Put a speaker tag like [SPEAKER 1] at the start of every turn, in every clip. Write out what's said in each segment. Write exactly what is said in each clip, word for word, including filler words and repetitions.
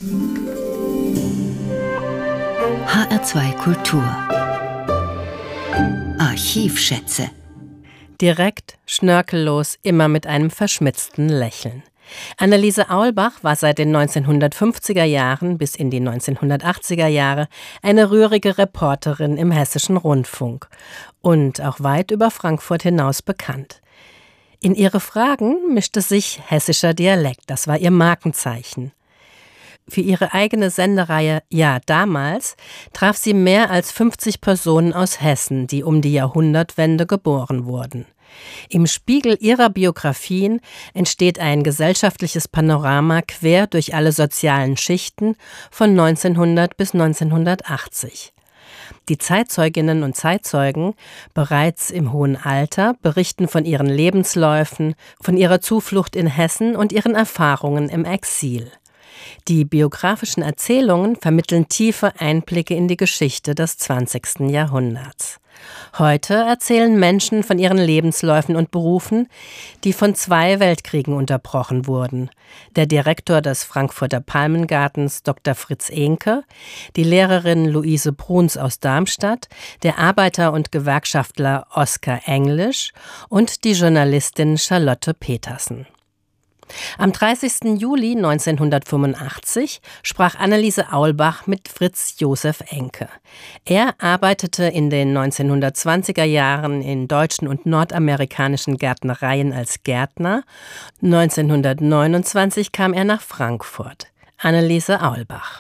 [SPEAKER 1] H R zwei Kultur Archivschätze.
[SPEAKER 2] Direkt, schnörkellos, immer mit einem verschmitzten Lächeln. Anneliese Aulbach war seit den neunzehnhundertfünfziger Jahren bis in die neunzehnhundertachtziger Jahre eine rührige Reporterin im Hessischen Rundfunk und auch weit über Frankfurt hinaus bekannt. In ihre Fragen mischte sich hessischer Dialekt, das war ihr Markenzeichen. Für ihre eigene Sendereihe »Ja, damals« traf sie mehr als fünfzig Personen aus Hessen, die um die Jahrhundertwende geboren wurden. Im Spiegel ihrer Biografien entsteht ein gesellschaftliches Panorama quer durch alle sozialen Schichten von neunzehnhundert bis neunzehnhundertachtzig. Die Zeitzeuginnen und Zeitzeugen, bereits im hohen Alter, berichten von ihren Lebensläufen, von ihrer Zuflucht in Hessen und ihren Erfahrungen im Exil. Die biografischen Erzählungen vermitteln tiefe Einblicke in die Geschichte des zwanzigsten Jahrhunderts. Heute erzählen Menschen von ihren Lebensläufen und Berufen, die von zwei Weltkriegen unterbrochen wurden. Der Direktor des Frankfurter Palmengartens, Doktor Fritz Ehnke, die Lehrerin Luise Bruns aus Darmstadt, der Arbeiter und Gewerkschaftler Oskar Englisch und die Journalistin Charlotte Petersen. Am dreißigsten Juli neunzehnhundertfünfundachtzig sprach Anneliese Aulbach mit Fritz Josef Ehnke. Er arbeitete in den neunzehnhundertzwanziger Jahren in deutschen und nordamerikanischen Gärtnereien als Gärtner. neunzehnhundertneunundzwanzig kam er nach Frankfurt. Anneliese Aulbach.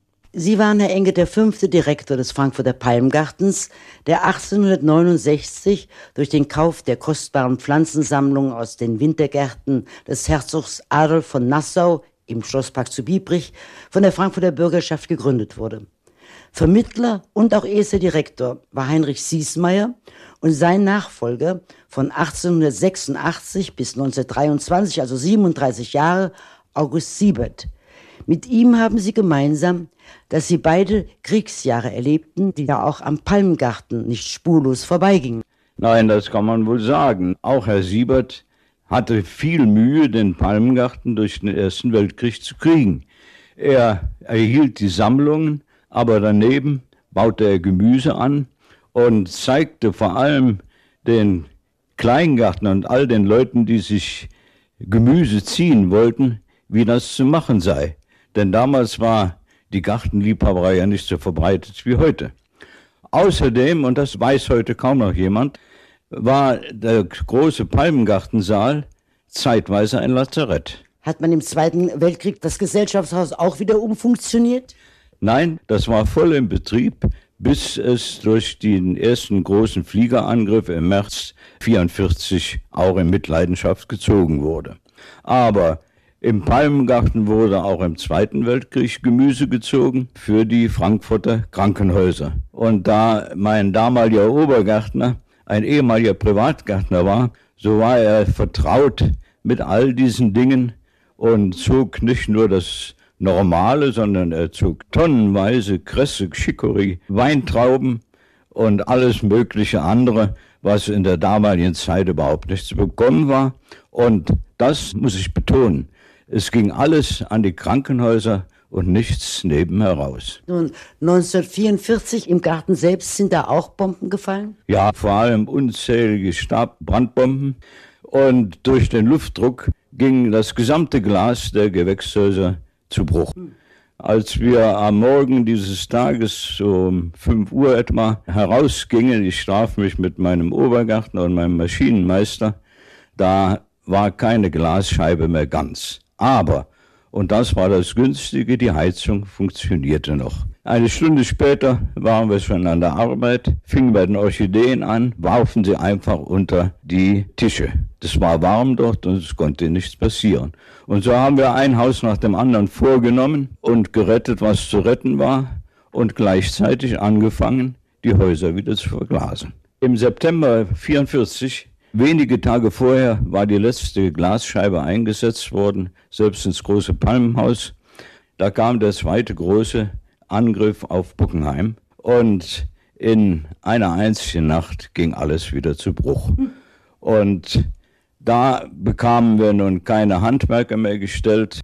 [SPEAKER 3] Sie waren, Herr Ehnke, der fünfte Direktor des Frankfurter Palmgartens, der achtzehnhundertneunundsechzig durch den Kauf der kostbaren Pflanzensammlung aus den Wintergärten des Herzogs Adolf von Nassau im Schlosspark zu Biebrich von der Frankfurter Bürgerschaft gegründet wurde. Vermittler und auch erster Direktor war Heinrich Siesmayer und sein Nachfolger von achtzehnhundertsechsundachtzig bis neunzehnhundertdreiundzwanzig, also siebenunddreißig Jahre, August Siebert. Mit ihm haben sie gemeinsam, dass sie beide Kriegsjahre erlebten, die ja auch am Palmgarten nicht spurlos vorbeigingen.
[SPEAKER 4] Nein, das kann man wohl sagen. Auch Herr Siebert hatte viel Mühe, den Palmgarten durch den Ersten Weltkrieg zu kriegen. Er erhielt die Sammlungen, aber daneben baute er Gemüse an und zeigte vor allem den Kleingärtnern und all den Leuten, die sich Gemüse ziehen wollten, wie das zu machen sei. Denn damals war die Gartenliebhaberei ja nicht so verbreitet wie heute. Außerdem, und das weiß heute kaum noch jemand, war der große Palmengartensaal zeitweise ein Lazarett.
[SPEAKER 3] Hat man im Zweiten Weltkrieg das Gesellschaftshaus auch wieder umfunktioniert?
[SPEAKER 4] Nein, das war voll im Betrieb, bis es durch den ersten großen Fliegerangriff im März neunzehnhundertvierundvierzig auch in Mitleidenschaft gezogen wurde. Aber im Palmengarten wurde auch im Zweiten Weltkrieg Gemüse gezogen für die Frankfurter Krankenhäuser. Und da mein damaliger Obergärtner ein ehemaliger Privatgärtner war, so war er vertraut mit all diesen Dingen und zog nicht nur das Normale, sondern er zog tonnenweise Kresse, Chicorée, Weintrauben und alles mögliche andere, was in der damaligen Zeit überhaupt nicht zu bekommen war. Und das muss ich betonen. Es ging alles an die Krankenhäuser und nichts nebenher raus.
[SPEAKER 3] Nun, neunzehnhundertvierundvierzig im Garten selbst sind da auch Bomben gefallen?
[SPEAKER 4] Ja, vor allem unzählige Stabbrandbomben. Und durch den Luftdruck ging das gesamte Glas der Gewächshäuser zu Bruch. Als wir am Morgen dieses Tages, so um fünf Uhr etwa, herausgingen, ich traf mich mit meinem Obergärtner und meinem Maschinenmeister, da war keine Glasscheibe mehr ganz. Aber, und das war das Günstige, die Heizung funktionierte noch. Eine Stunde später waren wir schon an der Arbeit, fingen bei den Orchideen an, warfen sie einfach unter die Tische. Das war warm dort und es konnte nichts passieren. Und so haben wir ein Haus nach dem anderen vorgenommen und gerettet, was zu retten war, und gleichzeitig angefangen, die Häuser wieder zu verglasen. Im September neunzehnhundertvierundvierzig, wenige Tage vorher, war die letzte Glasscheibe eingesetzt worden, selbst ins große Palmenhaus. Da kam der zweite große Angriff auf Bockenheim und in einer einzigen Nacht ging alles wieder zu Bruch. Und da bekamen wir nun keine Handwerker mehr gestellt.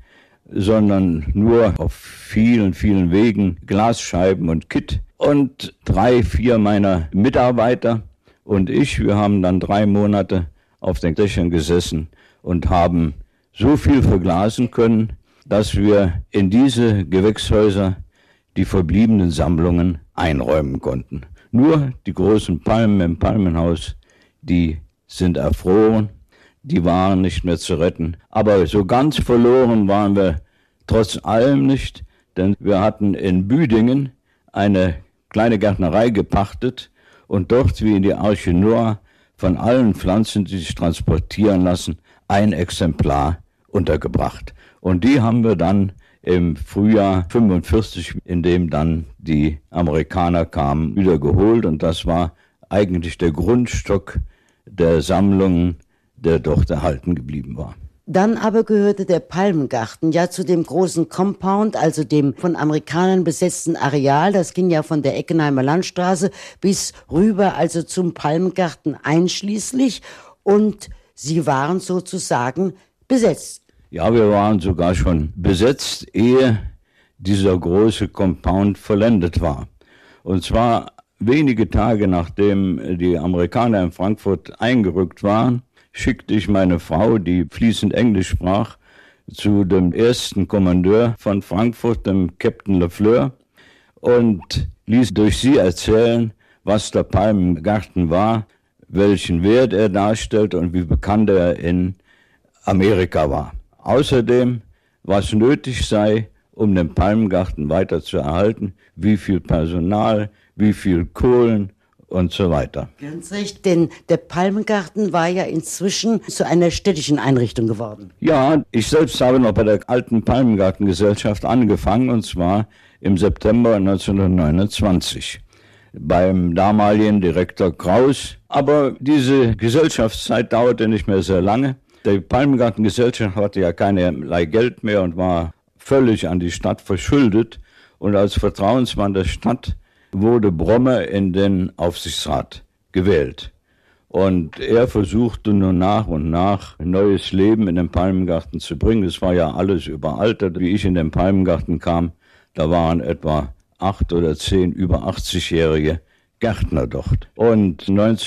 [SPEAKER 4] sondern nur auf vielen, vielen Wegen Glasscheiben und Kitt. Und drei, vier meiner Mitarbeiter und ich, wir haben dann drei Monate auf den Dächern gesessen und haben so viel verglasen können, dass wir in diese Gewächshäuser die verbliebenen Sammlungen einräumen konnten. Nur die großen Palmen im Palmenhaus, die sind erfroren, die waren nicht mehr zu retten. Aber so ganz verloren waren wir trotz allem nicht, denn wir hatten in Büdingen eine kleine Gärtnerei gepachtet und dort, wie in die Arche Noah, von allen Pflanzen, die sich transportieren lassen, ein Exemplar untergebracht. Und die haben wir dann im Frühjahr fünfundvierzig, in dem dann die Amerikaner kamen, wieder geholt. Und das war eigentlich der Grundstock der Sammlungen, der dort erhalten geblieben war.
[SPEAKER 3] Dann aber gehörte der Palmengarten ja zu dem großen Compound, also dem von Amerikanern besetzten Areal. Das ging ja von der Eckenheimer Landstraße bis rüber, also zum Palmengarten einschließlich. Und Sie waren sozusagen besetzt.
[SPEAKER 4] Ja, wir waren sogar schon besetzt, ehe dieser große Compound vollendet war. Und zwar wenige Tage nachdem die Amerikaner in Frankfurt eingerückt waren, schickte ich meine Frau, die fließend Englisch sprach, zu dem ersten Kommandeur von Frankfurt, dem Captain Lefleur, und ließ durch sie erzählen, was der Palmengarten war, welchen Wert er darstellte und wie bekannt er in Amerika war. Außerdem, was nötig sei, um den Palmengarten weiter zu erhalten, wie viel Personal, wie viel Kohlen und so weiter.
[SPEAKER 3] Ganz recht, denn der Palmengarten war ja inzwischen zu einer städtischen Einrichtung geworden.
[SPEAKER 4] Ja, ich selbst habe noch bei der alten Palmengartengesellschaft angefangen, und zwar im September neunzehnhundertneunundzwanzig beim damaligen Direktor Kraus. Aber diese Gesellschaftszeit dauerte nicht mehr sehr lange. Die Palmengartengesellschaft hatte ja keinerlei Geld mehr und war völlig an die Stadt verschuldet. Und als Vertrauensmann der Stadt wurde Bromme in den Aufsichtsrat gewählt. Und er versuchte nun nach und nach ein neues Leben in den Palmengarten zu bringen. Es war ja alles überaltert. Wie ich in den Palmengarten kam, da waren etwa acht oder zehn über achtzigjährige Gärtner dort. Und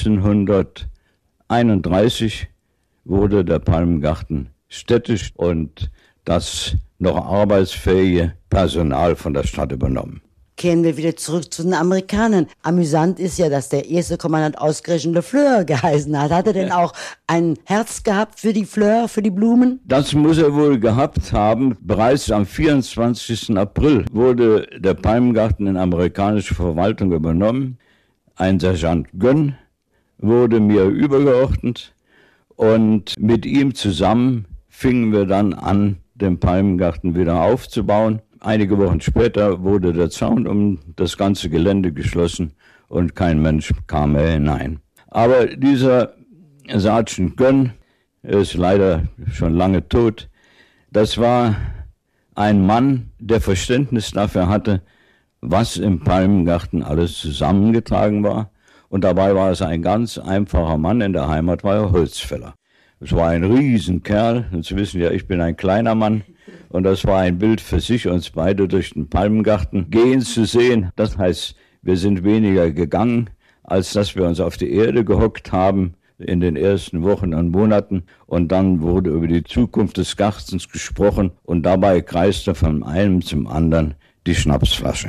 [SPEAKER 4] neunzehnhunderteinunddreißig wurde der Palmengarten städtisch und das noch arbeitsfähige Personal von der Stadt übernommen.
[SPEAKER 3] Kehren wir wieder zurück zu den Amerikanern. Amüsant ist ja, dass der erste Kommandant ausgerechnet Lefleur geheißen hat. Hat er denn auch ein Herz gehabt für die Fleur, für die Blumen?
[SPEAKER 4] Das muss er wohl gehabt haben. Bereits am vierundzwanzigsten April wurde der Palmengarten in amerikanische Verwaltung übernommen. Ein Sergeant Gönn wurde mir übergeordnet und mit ihm zusammen fingen wir dann an, den Palmengarten wieder aufzubauen. Einige Wochen später wurde der Zaun um das ganze Gelände geschlossen und kein Mensch kam mehr hinein. Aber dieser Sergeant Gönn ist leider schon lange tot. Das war ein Mann, der Verständnis dafür hatte, was im Palmengarten alles zusammengetragen war. Und dabei war es ein ganz einfacher Mann. In der Heimat war er Holzfäller. Es war ein Riesenkerl. Und Sie wissen ja, ich bin ein kleiner Mann. Und das war ein Bild für sich, uns beide durch den Palmengarten gehen zu sehen. Das heißt, wir sind weniger gegangen, als dass wir uns auf die Erde gehockt haben in den ersten Wochen und Monaten. Und dann wurde über die Zukunft des Gartens gesprochen. Und dabei kreiste von einem zum anderen die Schnapsflasche.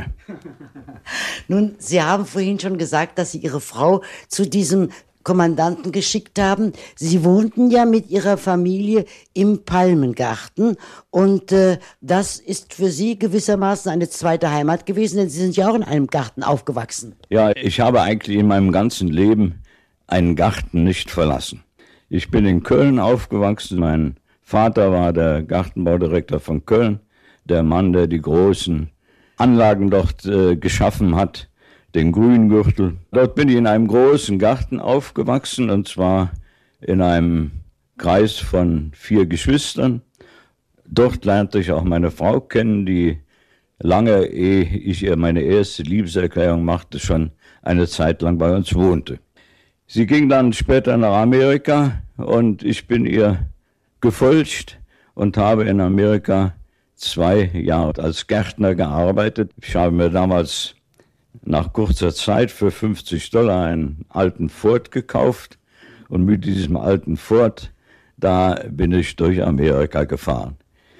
[SPEAKER 3] Nun, Sie haben vorhin schon gesagt, dass Sie Ihre Frau zu diesem Kommandanten geschickt haben. Sie wohnten ja mit Ihrer Familie im Palmengarten und äh, das ist für Sie gewissermaßen eine zweite Heimat gewesen, denn Sie sind ja auch in einem Garten aufgewachsen.
[SPEAKER 4] Ja, ich habe eigentlich in meinem ganzen Leben einen Garten nicht verlassen. Ich bin in Köln aufgewachsen. Mein Vater war der Gartenbaudirektor von Köln, der Mann, der die großen Anlagen dort äh, geschaffen hat, den Grüngürtel. Dort bin ich in einem großen Garten aufgewachsen, und zwar in einem Kreis von vier Geschwistern. Dort lernte ich auch meine Frau kennen, die lange, ehe ich ihr meine erste Liebeserklärung machte, schon eine Zeit lang bei uns wohnte. Sie ging dann später nach Amerika und ich bin ihr gefolgt und habe in Amerika zwei Jahre als Gärtner gearbeitet. Ich habe mir damals nach kurzer Zeit für fünfzig Dollar einen alten Ford gekauft und mit diesem alten Ford, da bin ich durch Amerika gefahren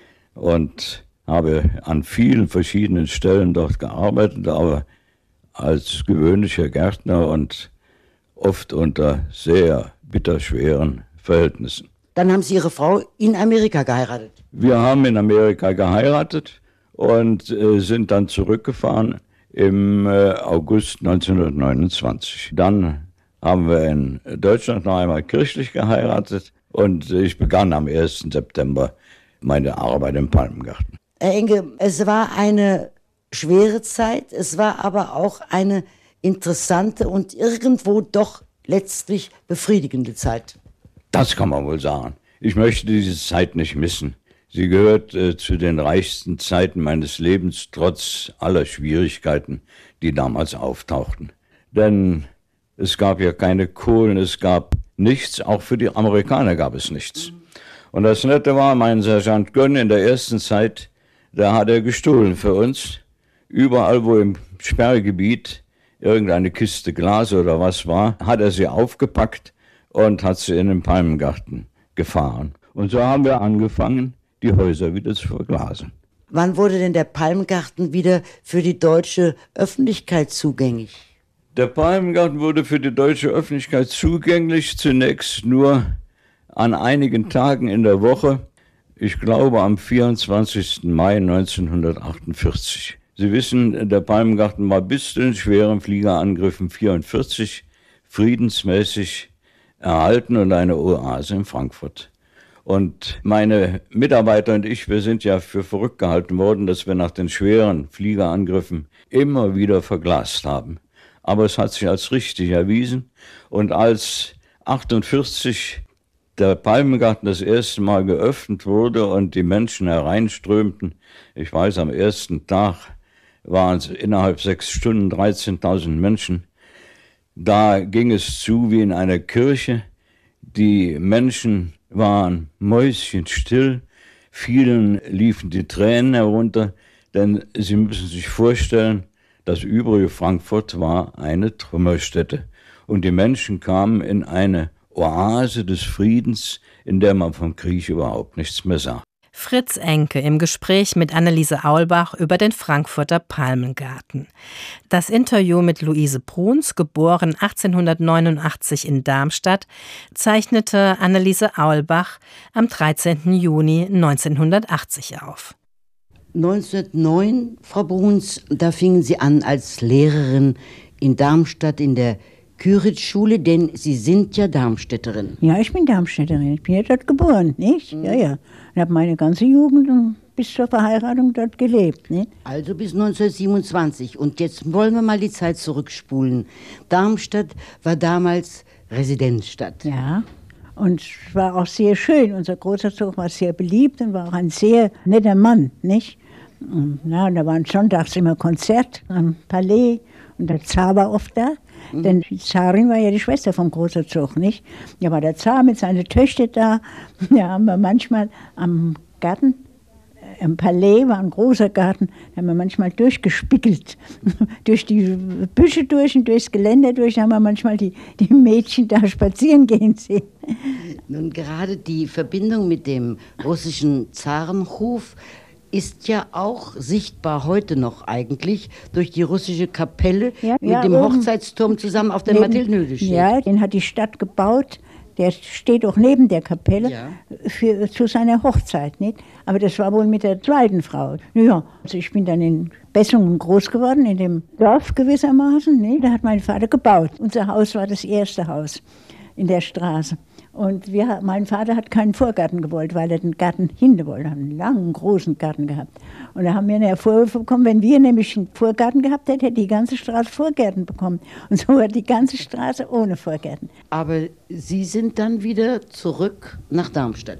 [SPEAKER 4] und habe an vielen verschiedenen Stellen dort gearbeitet, aber als gewöhnlicher Gärtner und oft unter sehr bitterschweren Verhältnissen.
[SPEAKER 3] Dann haben Sie Ihre Frau in Amerika geheiratet?
[SPEAKER 4] Wir haben in Amerika geheiratet und äh, sind dann zurückgefahren im äh, August neunzehnhundertneunundzwanzig. Dann haben wir in Deutschland noch einmal kirchlich geheiratet und ich begann am ersten September meine Arbeit im Palmengarten.
[SPEAKER 3] Herr Enke, es war eine schwere Zeit, es war aber auch eine interessante und irgendwo doch letztlich befriedigende Zeit.
[SPEAKER 4] Das kann man wohl sagen. Ich möchte diese Zeit nicht missen. Sie gehört äh, zu den reichsten Zeiten meines Lebens, trotz aller Schwierigkeiten, die damals auftauchten. Denn es gab ja keine Kohlen, es gab nichts, auch für die Amerikaner gab es nichts. Und das Nette war, mein Sergeant Gönn in der ersten Zeit, da hat er gestohlen für uns. Überall, wo im Sperrgebiet irgendeine Kiste Glas oder was war, hat er sie aufgepackt und hat sie in den Palmengarten gefahren. Und so haben wir angefangen, die Häuser wieder zu verglasen.
[SPEAKER 3] Wann wurde denn der Palmengarten wieder für die deutsche Öffentlichkeit zugänglich?
[SPEAKER 4] Der Palmengarten wurde für die deutsche Öffentlichkeit zugänglich, zunächst nur an einigen Tagen in der Woche, ich glaube am vierundzwanzigsten Mai neunzehnhundertachtundvierzig. Sie wissen, der Palmengarten war bis zu den schweren Fliegerangriffen vierundvierzig friedensmäßig erhalten und eine Oase in Frankfurt. Und meine Mitarbeiter und ich, wir sind ja für verrückt gehalten worden, dass wir nach den schweren Fliegerangriffen immer wieder verglast haben. Aber es hat sich als richtig erwiesen. Und als achtundvierzig der Palmengarten das erste Mal geöffnet wurde und die Menschen hereinströmten, ich weiß, am ersten Tag waren es innerhalb sechs Stunden dreizehntausend Menschen, da ging es zu wie in einer Kirche. Die Menschen waren mäuschenstill, vielen liefen die Tränen herunter, denn Sie müssen sich vorstellen, das übrige Frankfurt war eine Trümmerstätte und die Menschen kamen in eine Oase des Friedens, in der man vom Krieg überhaupt nichts mehr sah.
[SPEAKER 2] Fritz Enke im Gespräch mit Anneliese Aulbach über den Frankfurter Palmengarten. Das Interview mit Luise Bruns, geboren achtzehnhundertneunundachtzig in Darmstadt, zeichnete Anneliese Aulbach am dreizehnten Juni neunzehnhundertachtzig auf.
[SPEAKER 3] neunzehnhundertneun, Frau Bruns, da fingen Sie an als Lehrerin in Darmstadt in der Küritz-Schule, denn Sie sind ja Darmstädterin.
[SPEAKER 5] Ja, ich bin Darmstädterin. Ich bin ja dort geboren, nicht? Mhm. Ja, ja. Und habe meine ganze Jugend bis zur Verheiratung dort gelebt, nicht?
[SPEAKER 3] Also bis neunzehnhundertsiebenundzwanzig. Und jetzt wollen wir mal die Zeit zurückspulen. Darmstadt war damals Residenzstadt.
[SPEAKER 5] Ja. Und es war auch sehr schön. Unser Großherzog war sehr beliebt und war auch ein sehr netter Mann, nicht? Und, ja, und da waren sonntags immer Konzert am Palais und der Zar war oft da. Mhm. Denn die Zarin war ja die Schwester vom Großherzog, nicht? Da war der Zar mit seinen Töchtern da. Da haben wir manchmal am Garten, äh, im Palais war ein großer Garten, da haben wir manchmal durchgespickelt. Durch die Büsche durch und durchs Geländer durch, da haben wir manchmal die, die Mädchen da spazieren gehen sehen.
[SPEAKER 3] Nun, gerade die Verbindung mit dem russischen Zarenhof ist ja auch sichtbar heute noch eigentlich durch die russische Kapelle
[SPEAKER 5] ja,
[SPEAKER 3] mit
[SPEAKER 5] ja,
[SPEAKER 3] dem
[SPEAKER 5] oben,
[SPEAKER 3] Hochzeitsturm zusammen auf der Mathildenhöhe steht.
[SPEAKER 5] Ja, den hat die Stadt gebaut. Der steht auch neben der Kapelle
[SPEAKER 3] ja.
[SPEAKER 5] für, zu seiner Hochzeit, nicht? Aber das war wohl mit der zweiten Frau. Ja, also ich bin dann in Bessungen groß geworden, in dem Dorf gewissermaßen. Nicht? Da hat mein Vater gebaut. Unser Haus war das erste Haus in der Straße. Und wir, mein Vater hat keinen Vorgarten gewollt, weil er den Garten hinten wollte. Er hat einen langen, großen Garten gehabt. Und da haben wir eine Vorwürfe bekommen, wenn wir nämlich einen Vorgarten gehabt hätten, hätte die ganze Straße Vorgärten bekommen. Und so war die ganze Straße ohne Vorgärten.
[SPEAKER 3] Aber Sie sind dann wieder zurück nach Darmstadt.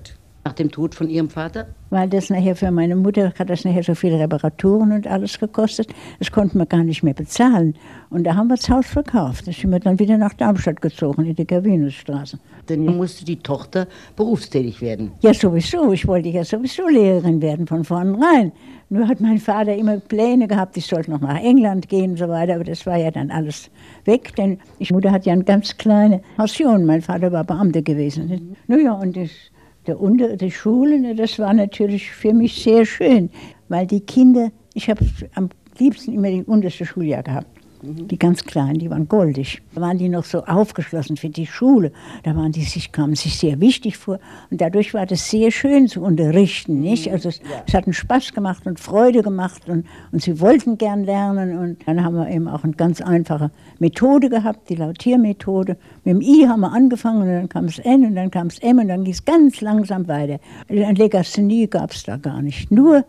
[SPEAKER 3] Nach dem Tod von Ihrem Vater?
[SPEAKER 5] Weil das nachher für meine Mutter hat das nachher so viele Reparaturen und alles gekostet. Das konnten wir gar nicht mehr bezahlen. Und da haben wir das Haus verkauft. Da sind wir dann wieder nach Darmstadt gezogen, in die Gervinusstraße.
[SPEAKER 3] Denn nun musste die Tochter berufstätig werden.
[SPEAKER 5] Ja, sowieso. Ich wollte ja sowieso Lehrerin werden von vornherein. Nur hat mein Vater immer Pläne gehabt, ich sollte noch nach England gehen und so weiter. Aber das war ja dann alles weg, denn die Mutter hat ja eine ganz kleine Pension. Mein Vater war Beamter gewesen. Mhm. Naja, und das... Der Unter, die Schule, das war natürlich für mich sehr schön, weil die Kinder, ich habe am liebsten immer die unterste Schuljahr gehabt. Mhm. Die ganz Kleinen, die waren goldig. Da waren die noch so aufgeschlossen für die Schule. Da waren die sich, kamen sich sehr wichtig vor. Und dadurch war das sehr schön zu unterrichten, nicht? Also es, ja. es hat einen Spaß gemacht und Freude gemacht und, und sie wollten gern lernen. Und dann haben wir eben auch eine ganz einfache Methode gehabt, die Lautiermethode. Mit dem I haben wir angefangen und dann kam das N und dann kam das M und dann ging es ganz langsam weiter. Ein Legasthenie gab es da gar nicht. Nur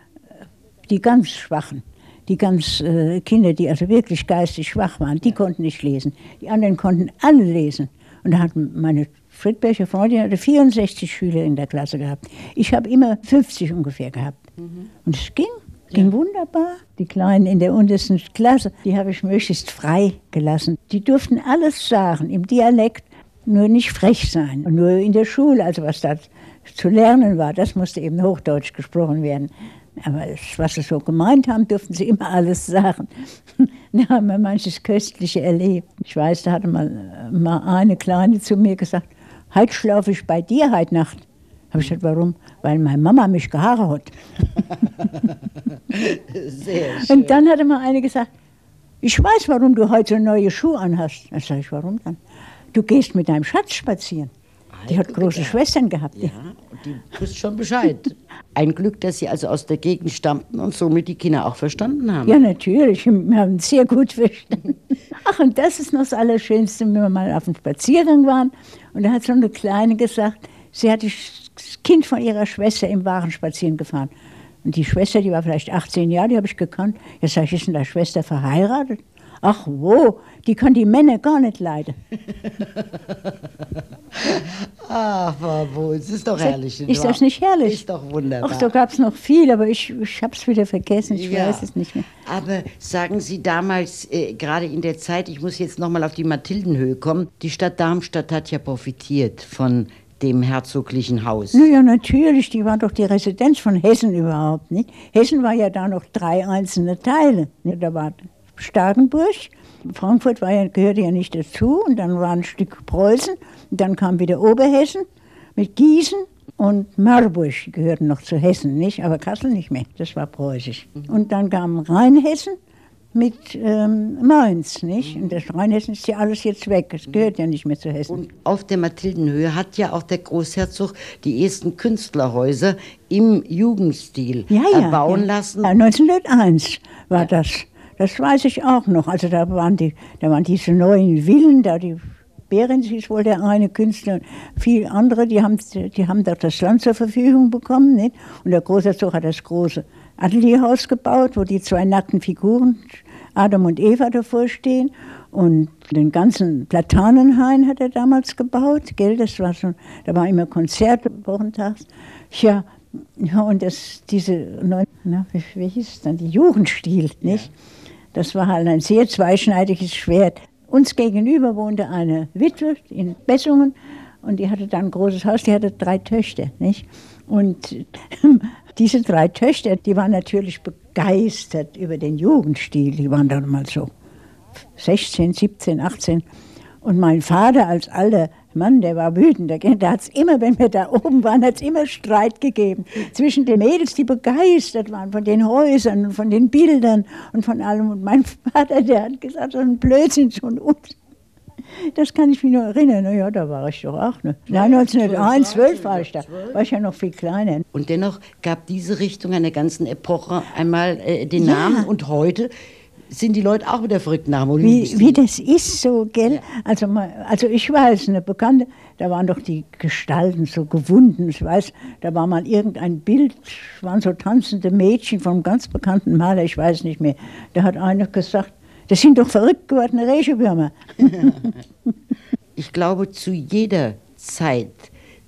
[SPEAKER 5] die ganz Schwachen. Die ganz äh, Kinder, die also wirklich geistig schwach waren, die konnten nicht lesen. Die anderen konnten alle lesen. Und da hat meine Friedberger Freundin hatte vierundsechzig Schüler in der Klasse gehabt. Ich habe immer fünfzig ungefähr gehabt. Mhm. Und es ging, ging ja. wunderbar. Die Kleinen in der untersten Klasse, die habe ich möglichst frei gelassen. Die durften alles sagen, im Dialekt, nur nicht frech sein. Und nur in der Schule, also was da zu lernen war, das musste eben Hochdeutsch gesprochen werden. Aber was sie so gemeint haben, durften sie immer alles sagen. Da haben wir manches Köstliche erlebt. Ich weiß, da hatte mal, mal eine Kleine zu mir gesagt, heute schlafe ich bei dir heute Nacht. Habe ich gesagt, warum? Weil meine Mama mich geheiratet hat. Sehr schön. Und dann hatte mal eine gesagt, ich weiß, warum du heute so neue Schuhe anhast. Dann sage ich, warum dann? Du gehst mit deinem Schatz spazieren. Die hat große Schwestern gehabt.
[SPEAKER 3] Ja, und die wusste schon Bescheid. Ein Glück, dass Sie also aus der Gegend stammten und somit die Kinder auch verstanden haben.
[SPEAKER 5] Ja, natürlich. Wir haben sehr gut verstanden. Ach, und das ist noch das Allerschönste, wenn wir mal auf einem Spaziergang waren. Und da hat so eine Kleine gesagt, sie hat das Kind von ihrer Schwester im Wagen spazieren gefahren. Und die Schwester, die war vielleicht achtzehn Jahre, die habe ich gekannt. Jetzt sage ich, ist denn deine Schwester verheiratet? Ach wo, die kann die Männer gar nicht leiden.
[SPEAKER 3] Ach, Frau es ist doch herrlich.
[SPEAKER 5] Ist das nicht herrlich?
[SPEAKER 3] Ist doch wunderbar.
[SPEAKER 5] Ach, so gab es noch viel, aber ich, ich habe es wieder vergessen, ich ja. weiß es nicht mehr.
[SPEAKER 3] Aber sagen Sie damals, äh, gerade in der Zeit, ich muss jetzt nochmal auf die Mathildenhöhe kommen, die Stadt Darmstadt hat ja profitiert von dem herzoglichen Haus.
[SPEAKER 5] Na ja, natürlich, die war doch die Residenz von Hessen überhaupt, nicht? Hessen war ja da noch drei einzelne Teile. Ne? Da war Starkenburg, Frankfurt war ja, gehörte ja nicht dazu und dann war ein Stück Preußen und dann kam wieder Oberhessen mit Gießen und Marburg, die gehörten noch zu Hessen, nicht? Aber Kassel nicht mehr, das war preußisch. Mhm. Und dann kam Rheinhessen mit ähm, Mainz, nicht? Und das Rheinhessen ist ja alles jetzt weg, es gehört ja nicht mehr zu Hessen.
[SPEAKER 3] Und auf der Mathildenhöhe hat ja auch der Großherzog die ersten Künstlerhäuser im Jugendstil
[SPEAKER 5] ja, ja,
[SPEAKER 3] erbauen
[SPEAKER 5] ja.
[SPEAKER 3] lassen.
[SPEAKER 5] Ja, neunzehnhunderteins war ja. das. Das weiß ich auch noch. Also da waren, die, da waren diese neuen Villen, da die Behrens hieß wohl der eine Künstler, viele andere, die haben, die haben doch das Land zur Verfügung bekommen. Nicht? Und der Großherzog hat das große Atelierhaus gebaut, wo die zwei nackten Figuren, Adam und Eva, davor stehen. Und den ganzen Platanenhain hat er damals gebaut. Gell? Das war schon, da war immer Konzerte wochentags. Ja, ja und das, diese, na, wie, wie hieß es dann, die Jugendstil, nicht? Ja. Das war halt ein sehr zweischneidiges Schwert. Uns gegenüber wohnte eine Witwe in Bessungen und die hatte dann ein großes Haus, die hatte drei Töchter, nicht? Und diese drei Töchter, die waren natürlich begeistert über den Jugendstil. Die waren dann mal so sechzehn, siebzehn, achtzehn. Und mein Vater als alter Mann, der war wütend. Da hat es immer, wenn wir da oben waren, hat es immer Streit gegeben zwischen den Mädels, die begeistert waren von den Häusern und von den Bildern und von allem. Und mein Vater, der hat gesagt, so ein Blödsinn schon uns. Das kann ich mich nur erinnern. Na ja, da war ich doch auch. Ne? Nein, neunzehnhunderteins, zwölf war ich da. War ich ja noch viel kleiner.
[SPEAKER 3] Und dennoch gab diese Richtung einer ganzen Epoche einmal äh, den Namen. Ja. Und heute sind die Leute auch wieder verrückt nach dem
[SPEAKER 5] wie, wie das ist so, gell? Ja. Also, also ich weiß, eine Bekannte, da waren doch die Gestalten so gewunden. Ich weiß, da war mal irgendein Bild, waren so tanzende Mädchen vom ganz bekannten Maler, ich weiß nicht mehr. Da hat einer gesagt, das sind doch verrückt gewordene Regenwürmer.
[SPEAKER 3] Ich glaube, zu jeder Zeit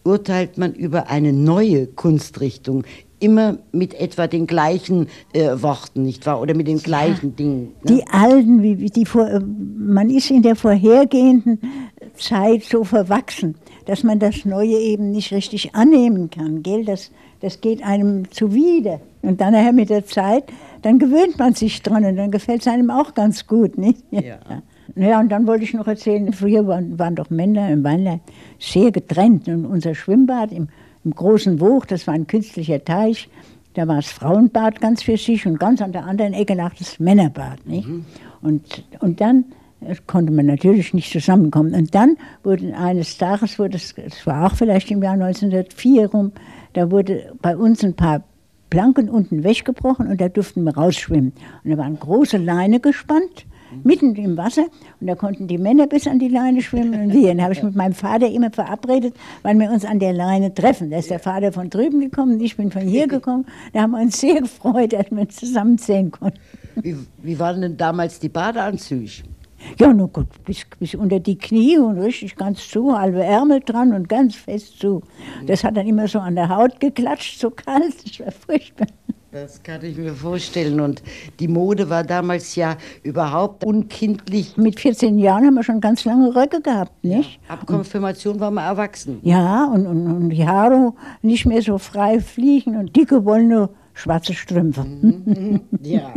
[SPEAKER 3] urteilt man über eine neue Kunstrichtung immer mit etwa den gleichen äh, Worten, nicht wahr? Oder mit den gleichen ja, Dingen. Ne?
[SPEAKER 5] Die alten, wie, wie die vor, man ist in der vorhergehenden Zeit so verwachsen, dass man das Neue eben nicht richtig annehmen kann. Gell? Das, das geht einem zuwider. Und dann nachher mit der Zeit, dann gewöhnt man sich dran und dann gefällt es einem auch ganz gut. Nicht? Ja. Ja. Naja, und dann wollte ich noch erzählen, früher waren, waren doch Männer im Weinland sehr getrennt. Und unser Schwimmbad im Im großen Woog, das war ein künstlicher Teich, da war das Frauenbad ganz für sich und ganz an der anderen Ecke lag das Männerbad. Nicht? Mhm. Und, und dann konnte man natürlich nicht zusammenkommen. Und dann wurde eines Tages, wurde es, es war auch vielleicht im Jahr neunzehnhundertvier rum, da wurde bei uns ein paar Planken unten weggebrochen und da durften wir rausschwimmen. Und da war eine große Leine gespannt, mitten im Wasser, und da konnten die Männer bis an die Leine schwimmen und wir. Dann habe ich mit meinem Vater immer verabredet, weil wir uns an der Leine treffen. Da ist der Vater von drüben gekommen, ich bin von hier gekommen. Da haben wir uns sehr gefreut, dass wir uns zusammen sehen konnten.
[SPEAKER 3] Wie, wie waren denn damals die Badeanzüge?
[SPEAKER 5] Ja, na gut, bis, bis unter die Knie und richtig ganz zu, halbe Ärmel dran und ganz fest zu. Das hat dann immer so an der Haut geklatscht, so kalt, das war furchtbar.
[SPEAKER 3] Das kann ich mir vorstellen. Und die Mode war damals ja überhaupt unkindlich.
[SPEAKER 5] Mit vierzehn Jahren haben wir schon ganz lange Röcke gehabt, nicht?
[SPEAKER 3] Ja, ab Konfirmation waren wir erwachsen.
[SPEAKER 5] Ja, und, und, und die Haare nicht mehr so frei fliegen und dicke, wollene, schwarze Strümpfe.
[SPEAKER 3] Mhm, ja.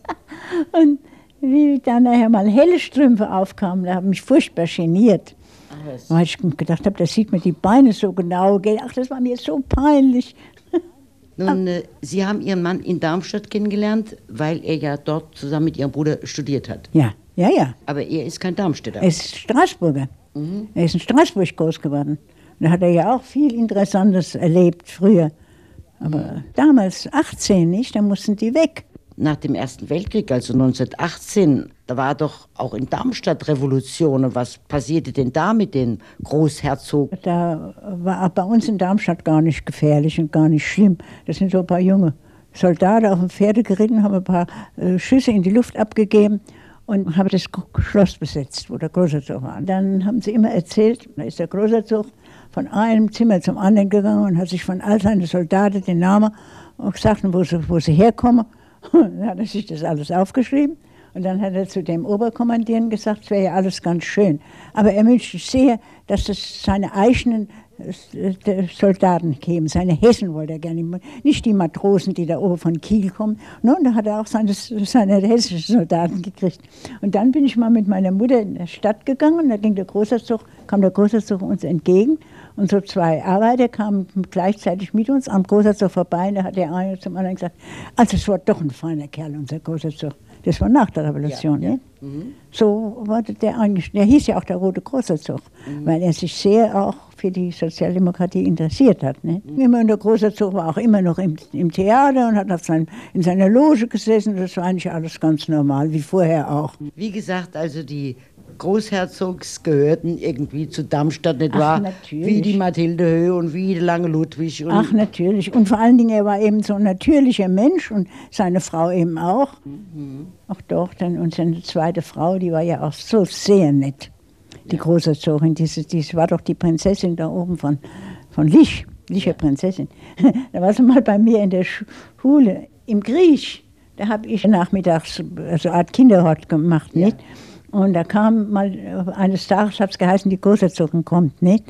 [SPEAKER 5] Und wie dann nachher mal helle Strümpfe aufkamen, da habe ich mich furchtbar geniert. Ach, weil ich gedacht habe, da sieht man die Beine so genau. Ach, das war mir so peinlich.
[SPEAKER 3] Nun, äh, Sie haben Ihren Mann in Darmstadt kennengelernt, weil er ja dort zusammen mit Ihrem Bruder studiert hat.
[SPEAKER 5] Ja, ja, ja.
[SPEAKER 3] Aber er ist kein Darmstädter.
[SPEAKER 5] Er ist Straßburger. Mhm. Er ist in Straßburg groß geworden. Da hat er ja auch viel Interessantes erlebt früher. Aber mhm. damals, achtzehn, nicht? Da mussten die weg.
[SPEAKER 3] Nach dem Ersten Weltkrieg, also neunzehnhundertachtzehn, da war doch auch in Darmstadt Revolution. Und was passierte denn da mit den Großherzogen?
[SPEAKER 5] Da war bei uns in Darmstadt gar nicht gefährlich und gar nicht schlimm. Das sind so ein paar junge Soldaten auf dem Pferde geritten, haben ein paar äh, Schüsse in die Luft abgegeben und haben das Schloss besetzt, wo der Großherzog war. Dann haben sie immer erzählt, da ist der Großherzog von einem Zimmer zum anderen gegangen und hat sich von all seinen Soldaten den Namen gesagt, wo sie, wo sie herkommen. Dann hat er sich das alles aufgeschrieben und dann hat er zu dem Oberkommandierenden gesagt, es wäre ja alles ganz schön. Aber er wünschte sehr, dass das seine eigenen Soldaten kämen, seine Hessen wollte er gerne, nicht die Matrosen, die da oben von Kiel kommen. Und da hat er auch seine, seine hessischen Soldaten gekriegt. Und dann bin ich mal mit meiner Mutter in die Stadt gegangen, da ging der Großherzog, kam der Großherzog uns entgegen. Und so zwei Arbeiter kamen gleichzeitig mit uns am Großherzog vorbei. Und da hat der eine zum anderen gesagt, also es war doch ein feiner Kerl, unser Großherzog. Das war nach der Revolution. Ja, ja. Mhm. So war der eigentlich, der hieß ja auch der Rote Großherzog, mhm. weil er sich sehr auch für die Sozialdemokratie interessiert hat. Ne? Mhm. Immer der Großherzog war auch immer noch im, im Theater und hat auf sein, in seiner Loge gesessen. Das war eigentlich alles ganz normal, wie vorher auch.
[SPEAKER 3] Wie gesagt, also die Großherzogs gehörten irgendwie zu Darmstadt, nicht wahr?
[SPEAKER 5] Ach, natürlich.
[SPEAKER 3] Wie die Mathilde Höhe und wie der lange Ludwig. Und
[SPEAKER 5] Ach, natürlich. Und vor allen Dingen, er war eben so ein natürlicher Mensch und seine Frau eben auch. Mhm. Ach doch, dann und seine zweite Frau, die war ja auch so sehr nett. Die ja. Großherzogin, diese, diese war doch die Prinzessin da oben von, von Lich, Licher ja. Prinzessin. Da war sie mal bei mir in der Schule, im Griech. Da habe ich nachmittags so eine Art Kinderhort gemacht, nicht? Ja. Und da kam mal, eines Tages hat es geheißen, die Großherzogin kommt, nicht?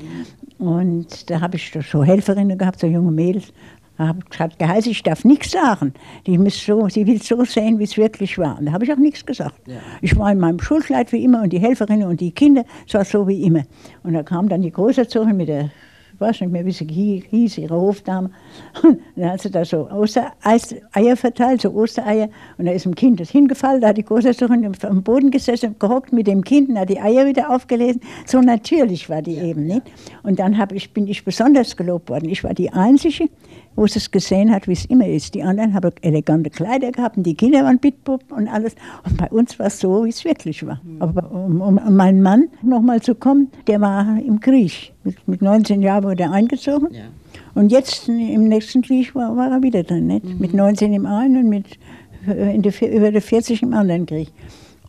[SPEAKER 5] Und da habe ich so Helferinnen gehabt, so junge Mädels. Da hat geheißen, ich darf nichts sagen. Die muss so, sie will so sehen, wie es wirklich war. Und da habe ich auch nichts gesagt. Ja. Ich war in meinem Schulkleid wie immer und die Helferinnen und die Kinder, es war so wie immer. Und da kam dann die Großherzogin mit der, ich weiß nicht mehr, wie sie hieß, ihre Hofdame. Und dann hat sie da so Ostereier verteilt, so Ostereier. Und da ist dem Kind das hingefallen, da hat die Großherzogin am Boden gesessen, gehockt mit dem Kind, und hat die Eier wieder aufgelesen. So natürlich war die ja, eben, ja. nicht? Und dann hab ich, bin ich besonders gelobt worden. Ich war die Einzige, wo sie es gesehen hat, wie es immer ist. Die anderen haben elegante Kleider gehabt und die Kinder waren Bitbuben und alles. Und bei uns war es so, wie es wirklich war. Mhm. Aber um, um an meinen Mann nochmal zu kommen, der war im Krieg. Mit, mit neunzehn Jahren wurde er eingezogen. Ja. Und jetzt im nächsten Krieg war, war er wieder drin. Nicht? Mhm. Mit neunzehn im einen und mit in die, über die vierzig im anderen Krieg.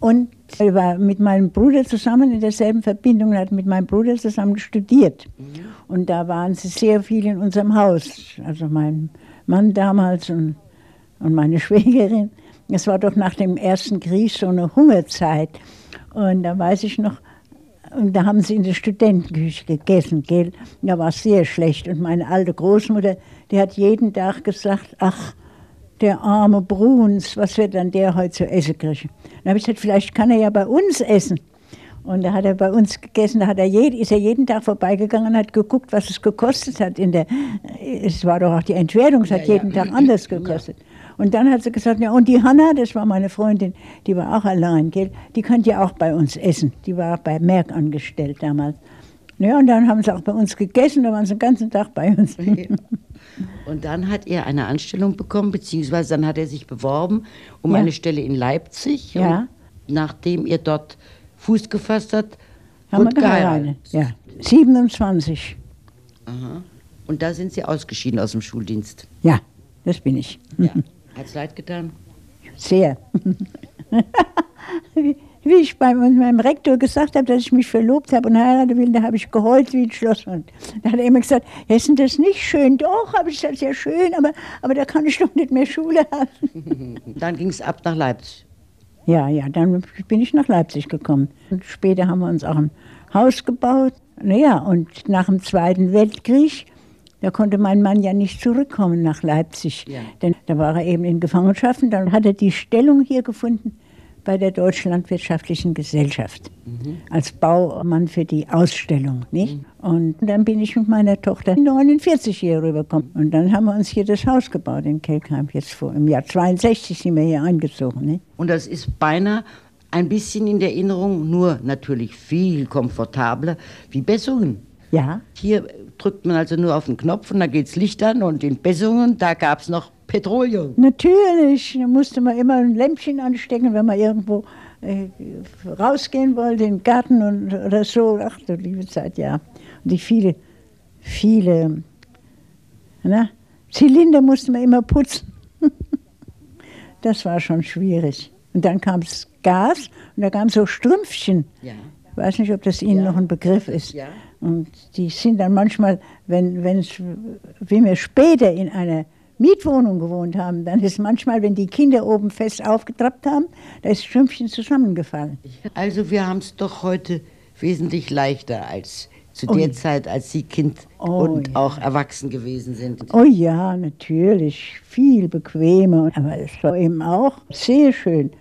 [SPEAKER 5] Und er war mit meinem Bruder zusammen in derselben Verbindung und hat mit meinem Bruder zusammen studiert. Mhm. Und da waren sie sehr viel in unserem Haus. Also mein Mann damals und, und meine Schwägerin. Es war doch nach dem Ersten Krieg so eine Hungerzeit. Und da weiß ich noch, und da haben sie in der Studentenküche gegessen, gell? Da war es sehr schlecht. Und meine alte Großmutter, die hat jeden Tag gesagt, ach, der arme Bruns, was wird dann der heute zu essen kriegen? Dann habe ich gesagt, vielleicht kann er ja bei uns essen. Und da hat er bei uns gegessen, da hat er je, ist er jeden Tag vorbeigegangen und hat geguckt, was es gekostet hat. In der, es war doch auch die Entwertung, es hat ja, jeden ja. Tag anders gekostet. Ja. Und dann hat sie gesagt, ja, und die Hanna, das war meine Freundin, die war auch allein, gell? Die könnte ja auch bei uns essen. Die war bei Merck angestellt damals. Ja, und dann haben sie auch bei uns gegessen, da waren sie den ganzen Tag bei uns.
[SPEAKER 3] Ja. Und dann hat er eine Anstellung bekommen, beziehungsweise dann hat er sich beworben um ja. eine Stelle in Leipzig.
[SPEAKER 5] Ja.
[SPEAKER 3] Und nachdem ihr dort Fuß gefasst hat,
[SPEAKER 5] haben wir geheiratet. Ja, siebenundzwanzig.
[SPEAKER 3] Aha. Und da sind Sie ausgeschieden aus dem Schuldienst?
[SPEAKER 5] Ja, das bin ich.
[SPEAKER 3] Ja. Hat es leid getan?
[SPEAKER 5] Sehr. wie, wie ich bei meinem Rektor gesagt habe, dass ich mich verlobt habe und heiraten will, da habe ich geheult wie ein Schlosshund. Da hat er immer gesagt, ist denn das nicht schön? Doch, habe ich gesagt, ja schön, aber, aber da kann ich doch nicht mehr Schule haben.
[SPEAKER 3] Dann ging es ab nach Leipzig.
[SPEAKER 5] Ja, ja, dann bin ich nach Leipzig gekommen. Und später haben wir uns auch ein Haus gebaut. Naja, und nach dem Zweiten Weltkrieg, da konnte mein Mann ja nicht zurückkommen nach Leipzig. Ja. Denn da war er eben in Gefangenschaft. Dann hat er die Stellung hier gefunden bei der Deutschen Landwirtschaftlichen Gesellschaft. Mhm. Als Baumann für die Ausstellung. Nicht? Mhm. Und dann bin ich mit meiner Tochter neunundvierzig hier rübergekommen. Und dann haben wir uns hier das Haus gebaut in Kelkheim. Jetzt vor, im Jahr zweiundsechzig sind wir hier eingezogen. Nicht?
[SPEAKER 3] Und das ist beinahe ein bisschen in der Erinnerung, nur natürlich viel komfortabler wie Bessungen.
[SPEAKER 5] Ja.
[SPEAKER 3] Hier drückt man also nur auf den Knopf und da geht's Licht an, und in Bessungen, da gab es noch Petroleum.
[SPEAKER 5] Natürlich, da musste man immer ein Lämpchen anstecken, wenn man irgendwo äh, rausgehen wollte, in den Garten und, oder so. Ach du liebe Zeit, ja. Und die viele, viele na, Zylinder musste man immer putzen. Das war schon schwierig. Und dann kam das Gas und da kamen so Strümpfchen. Ja. Ich weiß nicht, ob das Ihnen ja. noch ein Begriff ist. Ja. Und die sind dann manchmal, wenn es, wie wir später in einer Mietwohnung gewohnt haben, dann ist manchmal, wenn die Kinder oben fest aufgetrappt haben, da ist Strümpfchen zusammengefallen.
[SPEAKER 3] Also wir haben es doch heute wesentlich leichter als zu der oh. Zeit, als Sie Kind oh, und ja. auch erwachsen gewesen sind.
[SPEAKER 5] Oh ja, natürlich, viel bequemer, aber es war eben auch sehr schön.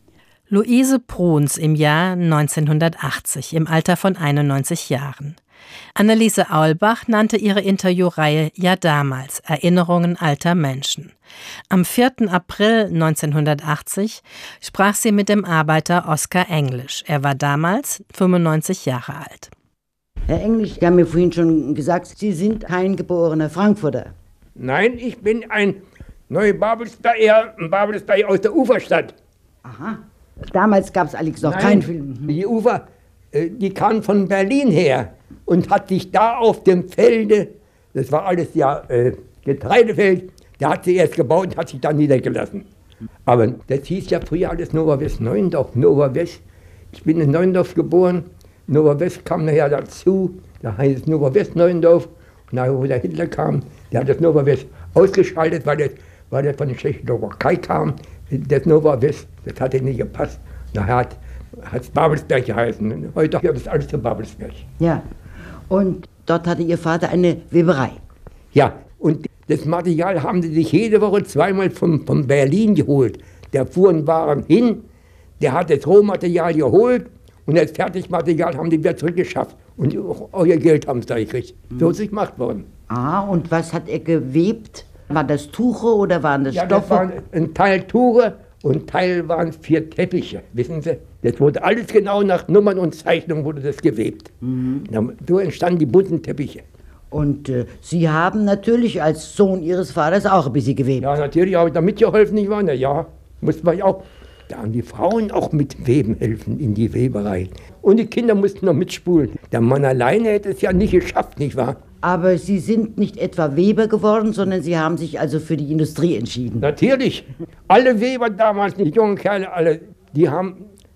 [SPEAKER 2] Luise Bruns im Jahr neunzehnhundertachtzig, im Alter von einundneunzig Jahren. Anneliese Aulbach nannte ihre Interviewreihe Ja damals, Erinnerungen alter Menschen. Am vierten April neunzehnhundertachtzig sprach sie mit dem Arbeiter Oskar Englisch. Er war damals fünfundneunzig Jahre alt.
[SPEAKER 3] Herr Englisch, Sie haben mir vorhin schon gesagt, Sie sind kein geborener Frankfurter.
[SPEAKER 6] Nein, ich bin ein Neubabelsberger, ein Babelsberger aus der Uferstadt.
[SPEAKER 3] Aha. Damals gab es allerdings noch keinen Film.
[SPEAKER 6] Die Ufer, die kam von Berlin her und hat sich da auf dem Felde, das war alles ja äh, Getreidefeld, da hat sie erst gebaut und hat sich dann niedergelassen. Aber das hieß ja früher alles Nova West Neuendorf, Nova West. Ich bin in Neuendorf geboren, Nova West kam nachher dazu, da heißt es Nova West Neuendorf. Und nachher, wo der Hitler kam, der hat das Nova West ausgeschaltet, weil das, weil das von der Tschechoslowakei kam. Das Nova West, das hat nicht gepasst. Nachher hat es Babelsberg geheißen. Heute ist das alles zu Babelsberg.
[SPEAKER 3] Ja, und dort hatte Ihr Vater eine Weberei.
[SPEAKER 6] Ja, und das Material haben sie sich jede Woche zweimal von, von Berlin geholt. Der fuhren Waren hin, der hat das Rohmaterial geholt und das Fertigmaterial haben die wieder zurückgeschafft. Und euer Geld haben sie da gekriegt. Mhm. So ist es gemacht worden.
[SPEAKER 3] Ah, und was hat er gewebt? War das Tuche oder waren das
[SPEAKER 6] ja,
[SPEAKER 3] Stoffe?
[SPEAKER 6] Das waren ein Teil Tuche und ein Teil waren vier Teppiche, wissen Sie. Das wurde alles genau nach Nummern und Zeichnungen wurde das gewebt. Mhm. So entstanden die bunten Teppiche.
[SPEAKER 3] Und äh, Sie haben natürlich als Sohn Ihres Vaters auch ein bisschen gewebt.
[SPEAKER 6] Ja, natürlich habe ich da mitgeholfen, nicht wahr? Na ja, mussten wir auch. Da haben die Frauen auch mit Weben helfen in die Weberei. Und die Kinder mussten noch mitspulen. Der Mann alleine hätte es ja nicht geschafft, nicht wahr?
[SPEAKER 3] Aber Sie sind nicht etwa Weber geworden, sondern Sie haben sich also für die Industrie entschieden.
[SPEAKER 6] Natürlich. Alle Weber damals, die jungen Kerle, alle, die haben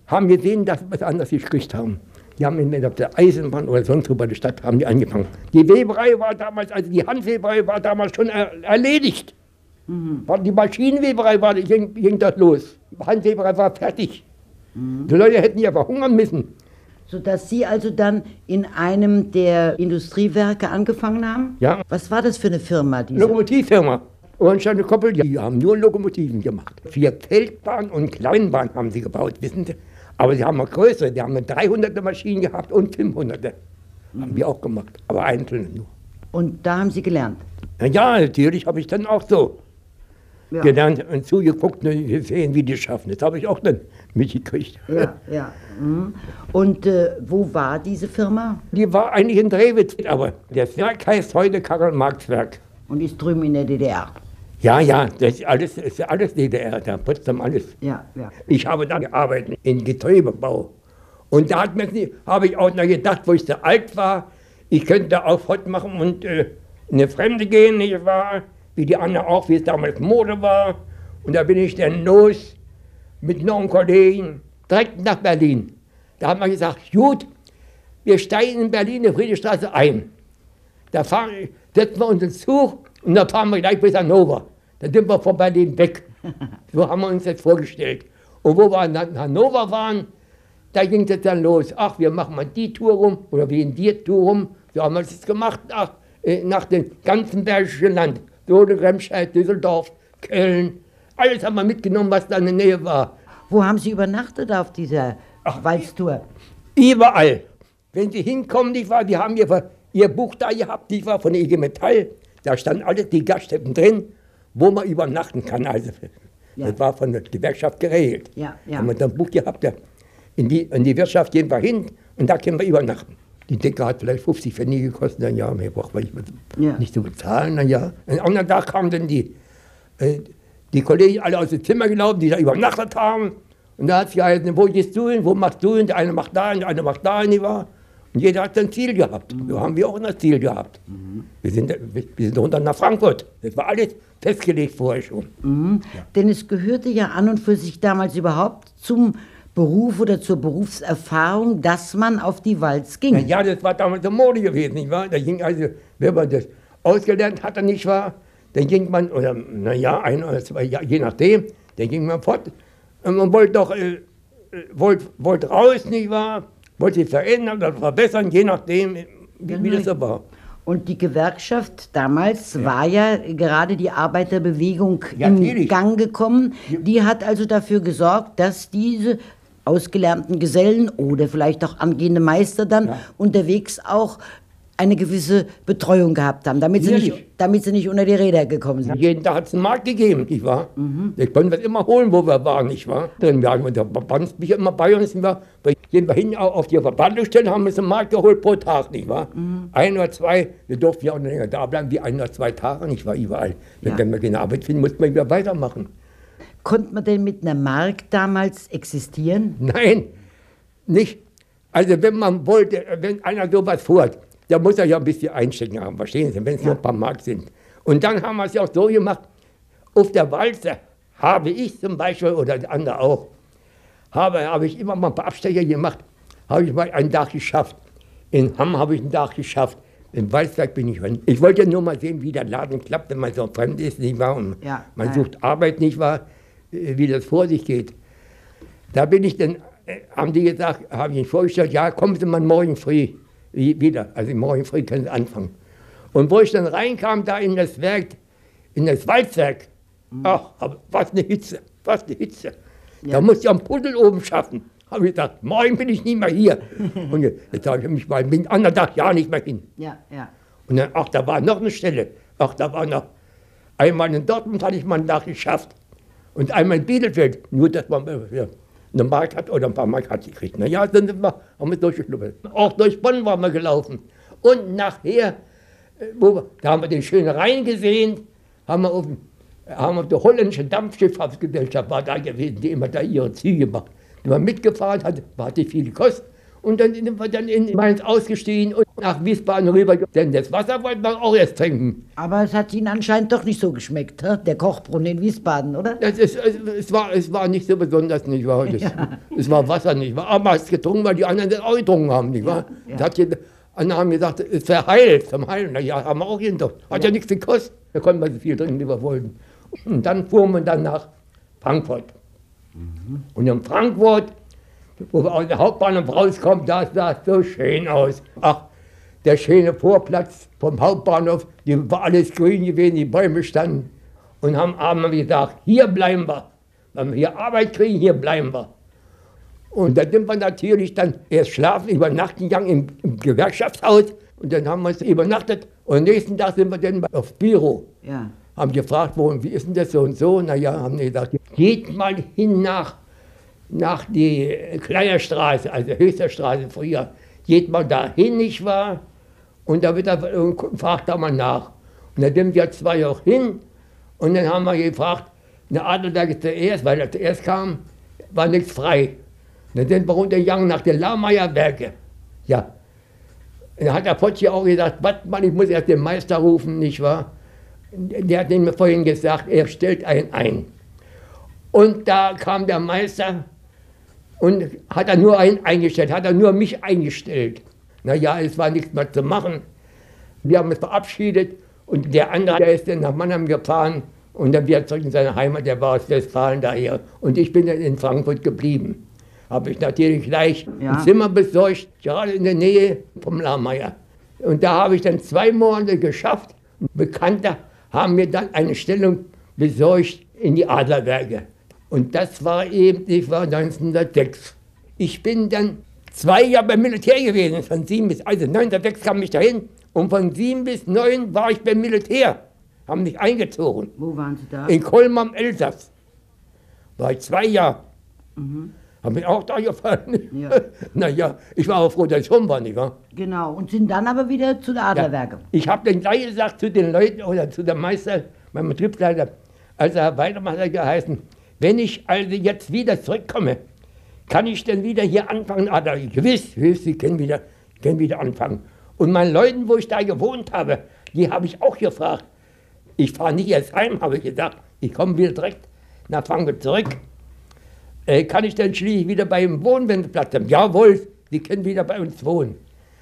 [SPEAKER 6] haben gesehen, dass wir was anderes gekriegt haben. Die haben in auf der Eisenbahn oder sonst wo bei der Stadt haben die angefangen. Die Weberei war damals, also die Handweberei war damals schon er, erledigt. Mhm. Die Maschinenweberei war, ging, ging das los. Die Handweberei war fertig. Mhm. Die Leute hätten ja verhungern müssen.
[SPEAKER 3] Sodass Sie also dann in einem der Industriewerke angefangen haben?
[SPEAKER 6] Ja.
[SPEAKER 3] Was war das für eine Firma? Diese?
[SPEAKER 6] Lokomotivfirma. Ohrenstein und Koppel, die haben nur Lokomotiven gemacht. Vier Feldbahnen und Kleinbahnen haben sie gebaut, wissen Sie. Aber sie haben auch größere, die haben dreihunderte Maschinen gehabt und fünfhunderte. Mhm. Haben wir auch gemacht, aber einzelne nur.
[SPEAKER 3] Und da haben Sie gelernt?
[SPEAKER 6] Na ja, natürlich habe ich dann auch so ja. gelernt und zugeguckt und gesehen, wie die schaffen. Das habe ich auch dann mitgekriegt.
[SPEAKER 3] Ja, ja. Mhm. Und äh, wo war diese Firma?
[SPEAKER 6] Die war eigentlich in Drewitz, aber das Werk heißt heute Karl-Marx-Werk.
[SPEAKER 3] Und ist drüben in der D D R?
[SPEAKER 6] Ja, ja, das ist alles, das ist alles D D R, da Potsdam alles.
[SPEAKER 3] Ja, ja.
[SPEAKER 6] Ich habe da gearbeitet, in Getriebebau. Und da hat mir, habe ich auch noch gedacht, wo ich so alt war, ich könnte auch Fort machen und äh, in eine Fremde gehen, nicht wahr? Wie die anderen auch, wie es damals Mode war. Und da bin ich dann los mit noch einem Kollegen direkt nach Berlin. Da haben wir gesagt, gut, wir steigen in Berlin in der Friedrichstraße ein. Da fahren, setzen wir uns ins Zug und dann fahren wir gleich bis Hannover. Dann sind wir von Berlin weg. So haben wir uns das vorgestellt. Und wo wir in Hannover waren, da ging es dann los. Ach, wir machen mal die Tour rum oder wir in die Tour rum. So haben wir das gemacht nach, äh, nach dem ganzen Bergischen Land. Soden, Remscheid, Düsseldorf, Köln. Alles haben wir mitgenommen, was da in der Nähe war.
[SPEAKER 3] Wo haben Sie übernachtet auf dieser Ach, Walztour?
[SPEAKER 6] Überall. Wenn Sie hinkommen, die, war, die haben ihr, ihr Buch da gehabt, die war von der I G Metall. Da standen alle die Gaststätten drin, wo man übernachten kann. Also, ja. Das war von der Gewerkschaft geregelt.
[SPEAKER 3] Ja, ja.
[SPEAKER 6] Haben wir dann ein Buch gehabt, da in die, in die Wirtschaft gehen wir hin und da können wir übernachten. Die Decke hat vielleicht fünfzig Pfennige gekostet, dann ja, mehr braucht man nicht, ja. nicht zu bezahlen, dann ja. Und am anderen Tag kamen dann die, äh, die Kollegen alle aus dem Zimmer gelaufen, die da übernachtet haben. Und da hat sie geheißen, wo gehst du hin, wo machst du hin, der eine macht da hin, der eine macht da hin, die war. Und jeder hat sein Ziel gehabt. Mhm. So haben wir auch ein Ziel gehabt. Mhm. Wir, sind, wir, wir sind runter nach Frankfurt. Das war alles festgelegt vorher schon.
[SPEAKER 3] Mhm. Ja. Denn es gehörte ja an und für sich damals überhaupt zum Beruf oder zur Berufserfahrung, dass man auf die Walz ging.
[SPEAKER 6] Na ja, das war damals eine Mode gewesen, nicht wahr? Da ging also, wenn man das ausgelernt hatte, nicht wahr? Dann ging man, oder naja, ein oder zwei Jahre, je nachdem, dann ging man fort. Und man wollte doch, äh, wollte, wollte raus, nicht wahr? Wollte sich verändern oder verbessern, je nachdem, wie, wie das so war.
[SPEAKER 3] Und die Gewerkschaft damals ja. war ja gerade die Arbeiterbewegung
[SPEAKER 6] ja,
[SPEAKER 3] in
[SPEAKER 6] natürlich.
[SPEAKER 3] Gang gekommen. Die hat also dafür gesorgt, dass diese ausgelernten Gesellen oder vielleicht auch angehende Meister dann ja. unterwegs auch eine gewisse Betreuung gehabt haben, damit sie, nicht, damit sie nicht unter die Räder gekommen sind.
[SPEAKER 6] Jeden Tag hat es einen Markt gegeben, nicht wahr? Mhm. Wir konnten das immer holen, wo wir waren, nicht wahr? Dann waren der Verband mich immer bei uns, nicht wahr? Gehen wir hin auf die Verbandstelle, haben wir uns einen Markt geholt pro Tag, nicht wahr? Mhm. Ein oder zwei, wir durften ja auch noch länger da bleiben, wie ein oder zwei Tage, nicht wahr? Überall. Ja. Wenn wir keine Arbeit finden, mussten wir wieder weitermachen.
[SPEAKER 3] Konnte man denn mit einer Mark damals existieren?
[SPEAKER 6] Nein, nicht. Also wenn man wollte, wenn einer sowas vorhat, da muss er ja ein bisschen einstecken haben, verstehen Sie, wenn es ja. nur ein paar Mark sind. Und dann haben wir es ja auch so gemacht, auf der Walze habe ich zum Beispiel, oder die andere auch, habe, habe ich immer mal ein paar Abstecher gemacht, habe ich mal einen Tag geschafft. In Hamm habe ich einen Tag geschafft, im Walzwerk bin ich. Ich wollte ja nur mal sehen, wie der Laden klappt, wenn man so fremd ist, nicht wahr? Und
[SPEAKER 3] ja.
[SPEAKER 6] man
[SPEAKER 3] ja.
[SPEAKER 6] sucht Arbeit, nicht wahr, wie das vor sich geht. Da bin ich dann, haben die gesagt, habe ich ihnen vorgestellt, ja, kommen Sie mal morgen früh wieder, also morgen früh können Sie anfangen. Und wo ich dann reinkam, da in das Werk, in das Walzwerk, mhm. ach, was eine Hitze, was eine Hitze. Ja. Da musste ich am Puddel oben schaffen. Habe ich gesagt, morgen bin ich nicht mehr hier. Und jetzt habe ich mich mal den anderen Tag ja nicht mehr hin.
[SPEAKER 3] Ja, ja.
[SPEAKER 6] Und dann, ach, da war noch eine Stelle. Ach, da war noch, einmal in Dortmund hatte ich mal einen Tag geschafft. Und einmal in Bielefeld, nur dass man ja, eine Mark hat oder ein paar Mark hat gekriegt. Na ja, dann sind wir, haben wir durchgeschnuppert. Auch durch Bonn waren wir gelaufen. Und nachher, wo wir, da haben wir den schönen Rhein gesehen, haben wir auf, haben wir die holländische Dampfschifffahrtsgesellschaft war da gewesen, die immer da ihre Züge macht. Die war mitgefahren, hat, hatte viel gekostet. Und dann sind wir dann in Mainz ausgestiegen und nach Wiesbaden rüber. Denn das Wasser wollten wir auch erst trinken.
[SPEAKER 3] Aber es hat Ihnen anscheinend doch nicht so geschmeckt, he? Der Kochbrunnen in Wiesbaden, oder?
[SPEAKER 6] Das ist, es, es, war, es war nicht so besonders, nicht wahr? Das, ja. Es war Wasser, nicht wahr? Aber man hat es getrunken, weil die anderen das auch getrunken haben, nicht wahr? Ja, ja. Das hat die anderen haben gesagt, es verheilt, zum Heilen. Na ja, haben wir auch jeden Tag. Hat ja, ja nichts gekostet. Da konnten wir so viel trinken, wie wir wollten. Und dann fuhren wir dann nach Frankfurt. Mhm. Und in Frankfurt, wo wir aus der Hauptbahnhof rauskommen, da sah es so schön aus. Ach, der schöne Vorplatz vom Hauptbahnhof, die war alles grün gewesen, die Bäume standen. Und haben abends gesagt, hier bleiben wir. Wenn wir hier Arbeit kriegen, hier bleiben wir. Und da sind wir natürlich dann erst schlafen, übernachten gegangen im, im Gewerkschaftshaus. Und dann haben wir uns übernachtet. Und am nächsten Tag sind wir dann aufs Büro. Ja. Haben gefragt, wo und wie ist denn das so und so? Naja, haben die gesagt, geht mal hin nach, nach die Kleierstraße, also Höchsterstraße früher. Geht mal dahin, nicht wahr? Und da wird er, fragt da mal nach. Und dann sind wir zwei auch hin. Und dann haben wir gefragt, eine Adelberge zuerst, weil er zuerst kam, war nichts frei. Und dann sind wir runtergegangen nach den Lammeyer-Werke. Ja. Und dann hat der Potschi auch gesagt, warte mal, ich muss erst den Meister rufen, nicht wahr? Der hat mir vorhin gesagt, er stellt einen ein. Und da kam der Meister und hat er nur einen eingestellt, hat er nur mich eingestellt. Naja, es war nichts mehr zu machen. Wir haben uns verabschiedet und der andere, der ist dann nach Mannheim gefahren und dann wieder zurück in seine Heimat, der war aus Westfalen daher. Und ich bin dann in Frankfurt geblieben. Habe ich natürlich gleich ja. ein Zimmer besorgt, gerade in der Nähe vom Lammeyer. Und da habe ich dann zwei Monate geschafft. Bekannte haben mir dann eine Stellung besorgt in die Adlerwerke. Und das war eben, ich war neunzehnhundertsechs. Ich bin dann zwei Jahre beim Militär gewesen, von sieben bis, also neunzehnhundertsechs kam ich dahin und von sieben bis neun war ich beim Militär, haben mich eingezogen.
[SPEAKER 3] Wo waren Sie da?
[SPEAKER 6] In Kolm am Elsass. War ich zwei Jahre. Mhm. Habe mich auch da gefallen. Ja. Naja, ich war auch froh, dass ich rum war, nicht wahr?
[SPEAKER 3] Genau, und sind dann aber wieder zu der Adlerwerke.
[SPEAKER 6] Ja. Ich habe dann gleich gesagt zu den Leuten oder zu dem Meister, meinem Betriebsleiter, also Herr Weidmann hat er geheißen, wenn ich also jetzt wieder zurückkomme, kann ich denn wieder hier anfangen? Ah, da, gewiss, gewiss, Sie können wieder, können wieder anfangen. Und meinen Leuten, wo ich da gewohnt habe, die habe ich auch gefragt. Ich fahre nicht erst heim, habe ich gesagt. Ich komme wieder direkt nach Frankfurt zurück. Äh, kann ich denn schließlich wieder bei ihm wohnen, wenn Sie Platz haben? Jawohl, Sie können wieder bei uns wohnen.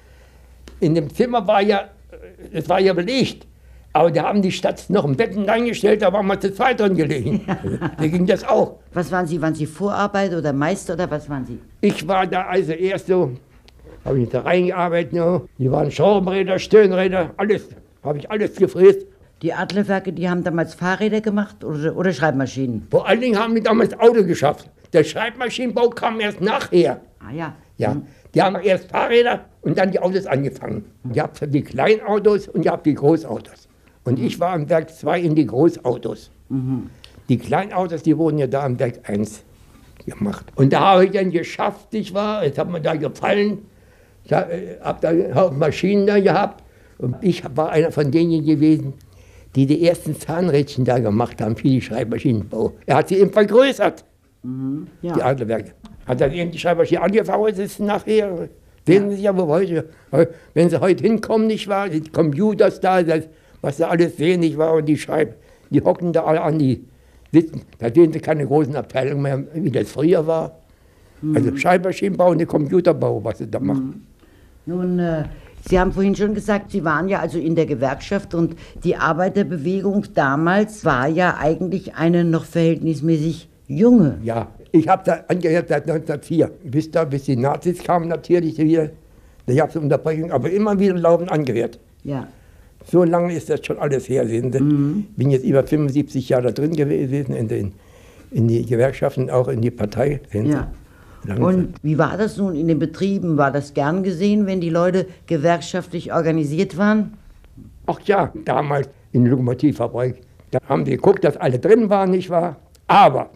[SPEAKER 6] In dem Zimmer war ja, es war ja belegt. Aber da haben die Stadt noch ein Betten reingestellt, da waren wir zu zweit drin gelegen. Da ging das auch.
[SPEAKER 3] Was waren Sie? Waren Sie Vorarbeiter oder Meister oder was waren Sie?
[SPEAKER 6] Ich war da also erst so, habe ich da reingearbeitet, no. Die waren Schraubenräder, Stirnräder, alles, habe ich alles gefräst.
[SPEAKER 3] Die Adlerwerke, die haben damals Fahrräder gemacht oder, oder Schreibmaschinen?
[SPEAKER 6] Vor allen Dingen haben die damals Auto geschafft. Der Schreibmaschinenbau kam erst nachher.
[SPEAKER 3] Ah ja.
[SPEAKER 6] Ja, hm. Die haben erst Fahrräder und dann die Autos angefangen. Ihr habt die Kleinautos und ihr habt die Großautos. Und ich war am Werk zwei in die Großautos. Mhm. Die Kleinautos, die wurden ja da am Werk eins gemacht. Und da habe ich dann geschafft, ich war, es hat mir da gefallen. Ich habe hab da Haufen Maschinen da gehabt. Und ich war einer von denen gewesen, die die ersten Zahnrädchen da gemacht haben für die Schreibmaschinenbau. Er hat sie eben vergrößert, mhm. ja. Die Adlerwerke. Hat dann eben die Schreibmaschine angefangen, es ist nachher, sehen Sie ja, wo heute, wenn Sie heute hinkommen, nicht wahr, die Computers da, das, was sie alles sehen, nicht wahr, und die schreiben, die hocken da alle an, die sitzen, da sehen Sie keine großen Abteilungen mehr, wie das früher war. Mhm. Also Schreibmaschinenbau und der Computerbau, was sie da machen.
[SPEAKER 3] Mhm. Nun, äh, Sie haben vorhin schon gesagt, Sie waren ja also in der Gewerkschaft und die Arbeiterbewegung damals war ja eigentlich eine noch verhältnismäßig junge.
[SPEAKER 6] Ja, ich habe da angehört seit neunzehnhundertvier, bis da, bis die Nazis kamen natürlich wieder, da gab es Unterbrechung, aber immer wieder laufend angehört. Ja. So lange ist das schon alles her, sehen Sie. Mhm. Bin jetzt über fünfundsiebzig Jahre da drin gewesen, in, den, in die Gewerkschaften, auch in die Partei. Sehen Sie. Ja.
[SPEAKER 3] Und wie war das nun in den Betrieben? War das gern gesehen, wenn die Leute gewerkschaftlich organisiert waren?
[SPEAKER 6] Ach ja, damals in der Lokomotivfabrik. Da haben die geguckt, dass alle drin waren, nicht wahr? Aber,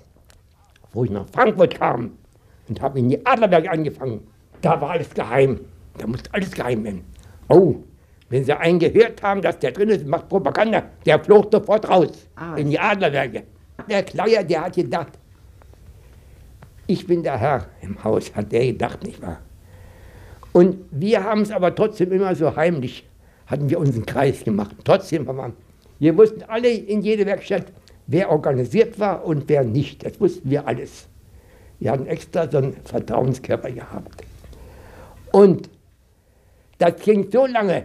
[SPEAKER 6] wo ich nach Frankfurt kam und habe in die Adlerwerke angefangen, da war alles geheim. Da musste alles geheim werden. Oh, wenn sie einen gehört haben, dass der drin ist, macht Propaganda, der flog sofort raus ah, in die Adlerwerke. Der Kleier, der hat gedacht, ich bin der Herr im Haus, hat der gedacht, nicht wahr? Und wir haben es aber trotzdem immer so heimlich, hatten wir unseren Kreis gemacht. Trotzdem haben wir, wir wussten alle in jeder Werkstatt, wer organisiert war und wer nicht. Das wussten wir alles. Wir hatten extra so einen Vertrauenskörper gehabt. Und das ging so lange,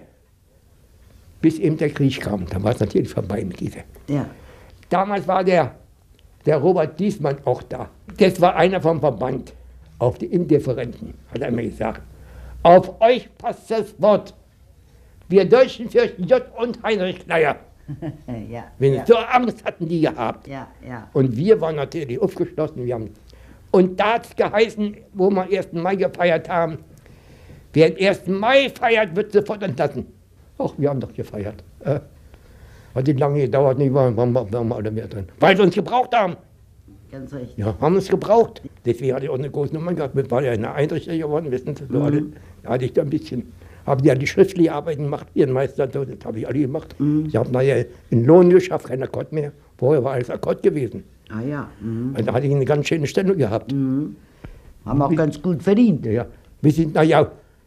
[SPEAKER 6] bis eben der Krieg kam. Da war es natürlich vorbei mit dieser.
[SPEAKER 3] Ja.
[SPEAKER 6] Damals war der, der Robert Diesmann auch da. Das war einer vom Verband. Auf die Indifferenten, hat er mir gesagt. Auf euch passt das Wort. Wir Deutschen fürchten J und Heinrich Kneier.
[SPEAKER 3] ja,
[SPEAKER 6] Wenn
[SPEAKER 3] ja.
[SPEAKER 6] So Angst hatten die gehabt.
[SPEAKER 3] Ja, ja.
[SPEAKER 6] Und wir waren natürlich aufgeschlossen. Wir haben und da hat es geheißen, wo wir ersten Mai gefeiert haben, wer den ersten Mai feiert, wird sofort entlassen. Ach, wir haben doch gefeiert. Äh, hat nicht lange gedauert, nicht wahr? Waren wir, waren wir alle mehr drin. Weil wir uns gebraucht haben.
[SPEAKER 3] Ganz recht.
[SPEAKER 6] Ja, haben uns gebraucht. Deswegen hatte ich auch eine große Nummer gehabt. Wir waren ja eine Einrichter geworden, wissen Sie, so
[SPEAKER 3] Mhm.
[SPEAKER 6] alle. Da hatte ich da ein bisschen, haben ja die schriftliche Arbeiten gemacht, ihren Meister, das habe ich alle gemacht.
[SPEAKER 3] Mhm.
[SPEAKER 6] Ich habe nachher einen Lohn geschafft, kein Akkord mehr. Vorher war alles Akkord gewesen.
[SPEAKER 3] Ah ja. Mhm.
[SPEAKER 6] Also da hatte ich eine ganz schöne Stellung gehabt.
[SPEAKER 3] Mhm. Haben auch ganz gut verdient.
[SPEAKER 6] Ja, ja. Wir sind, naja,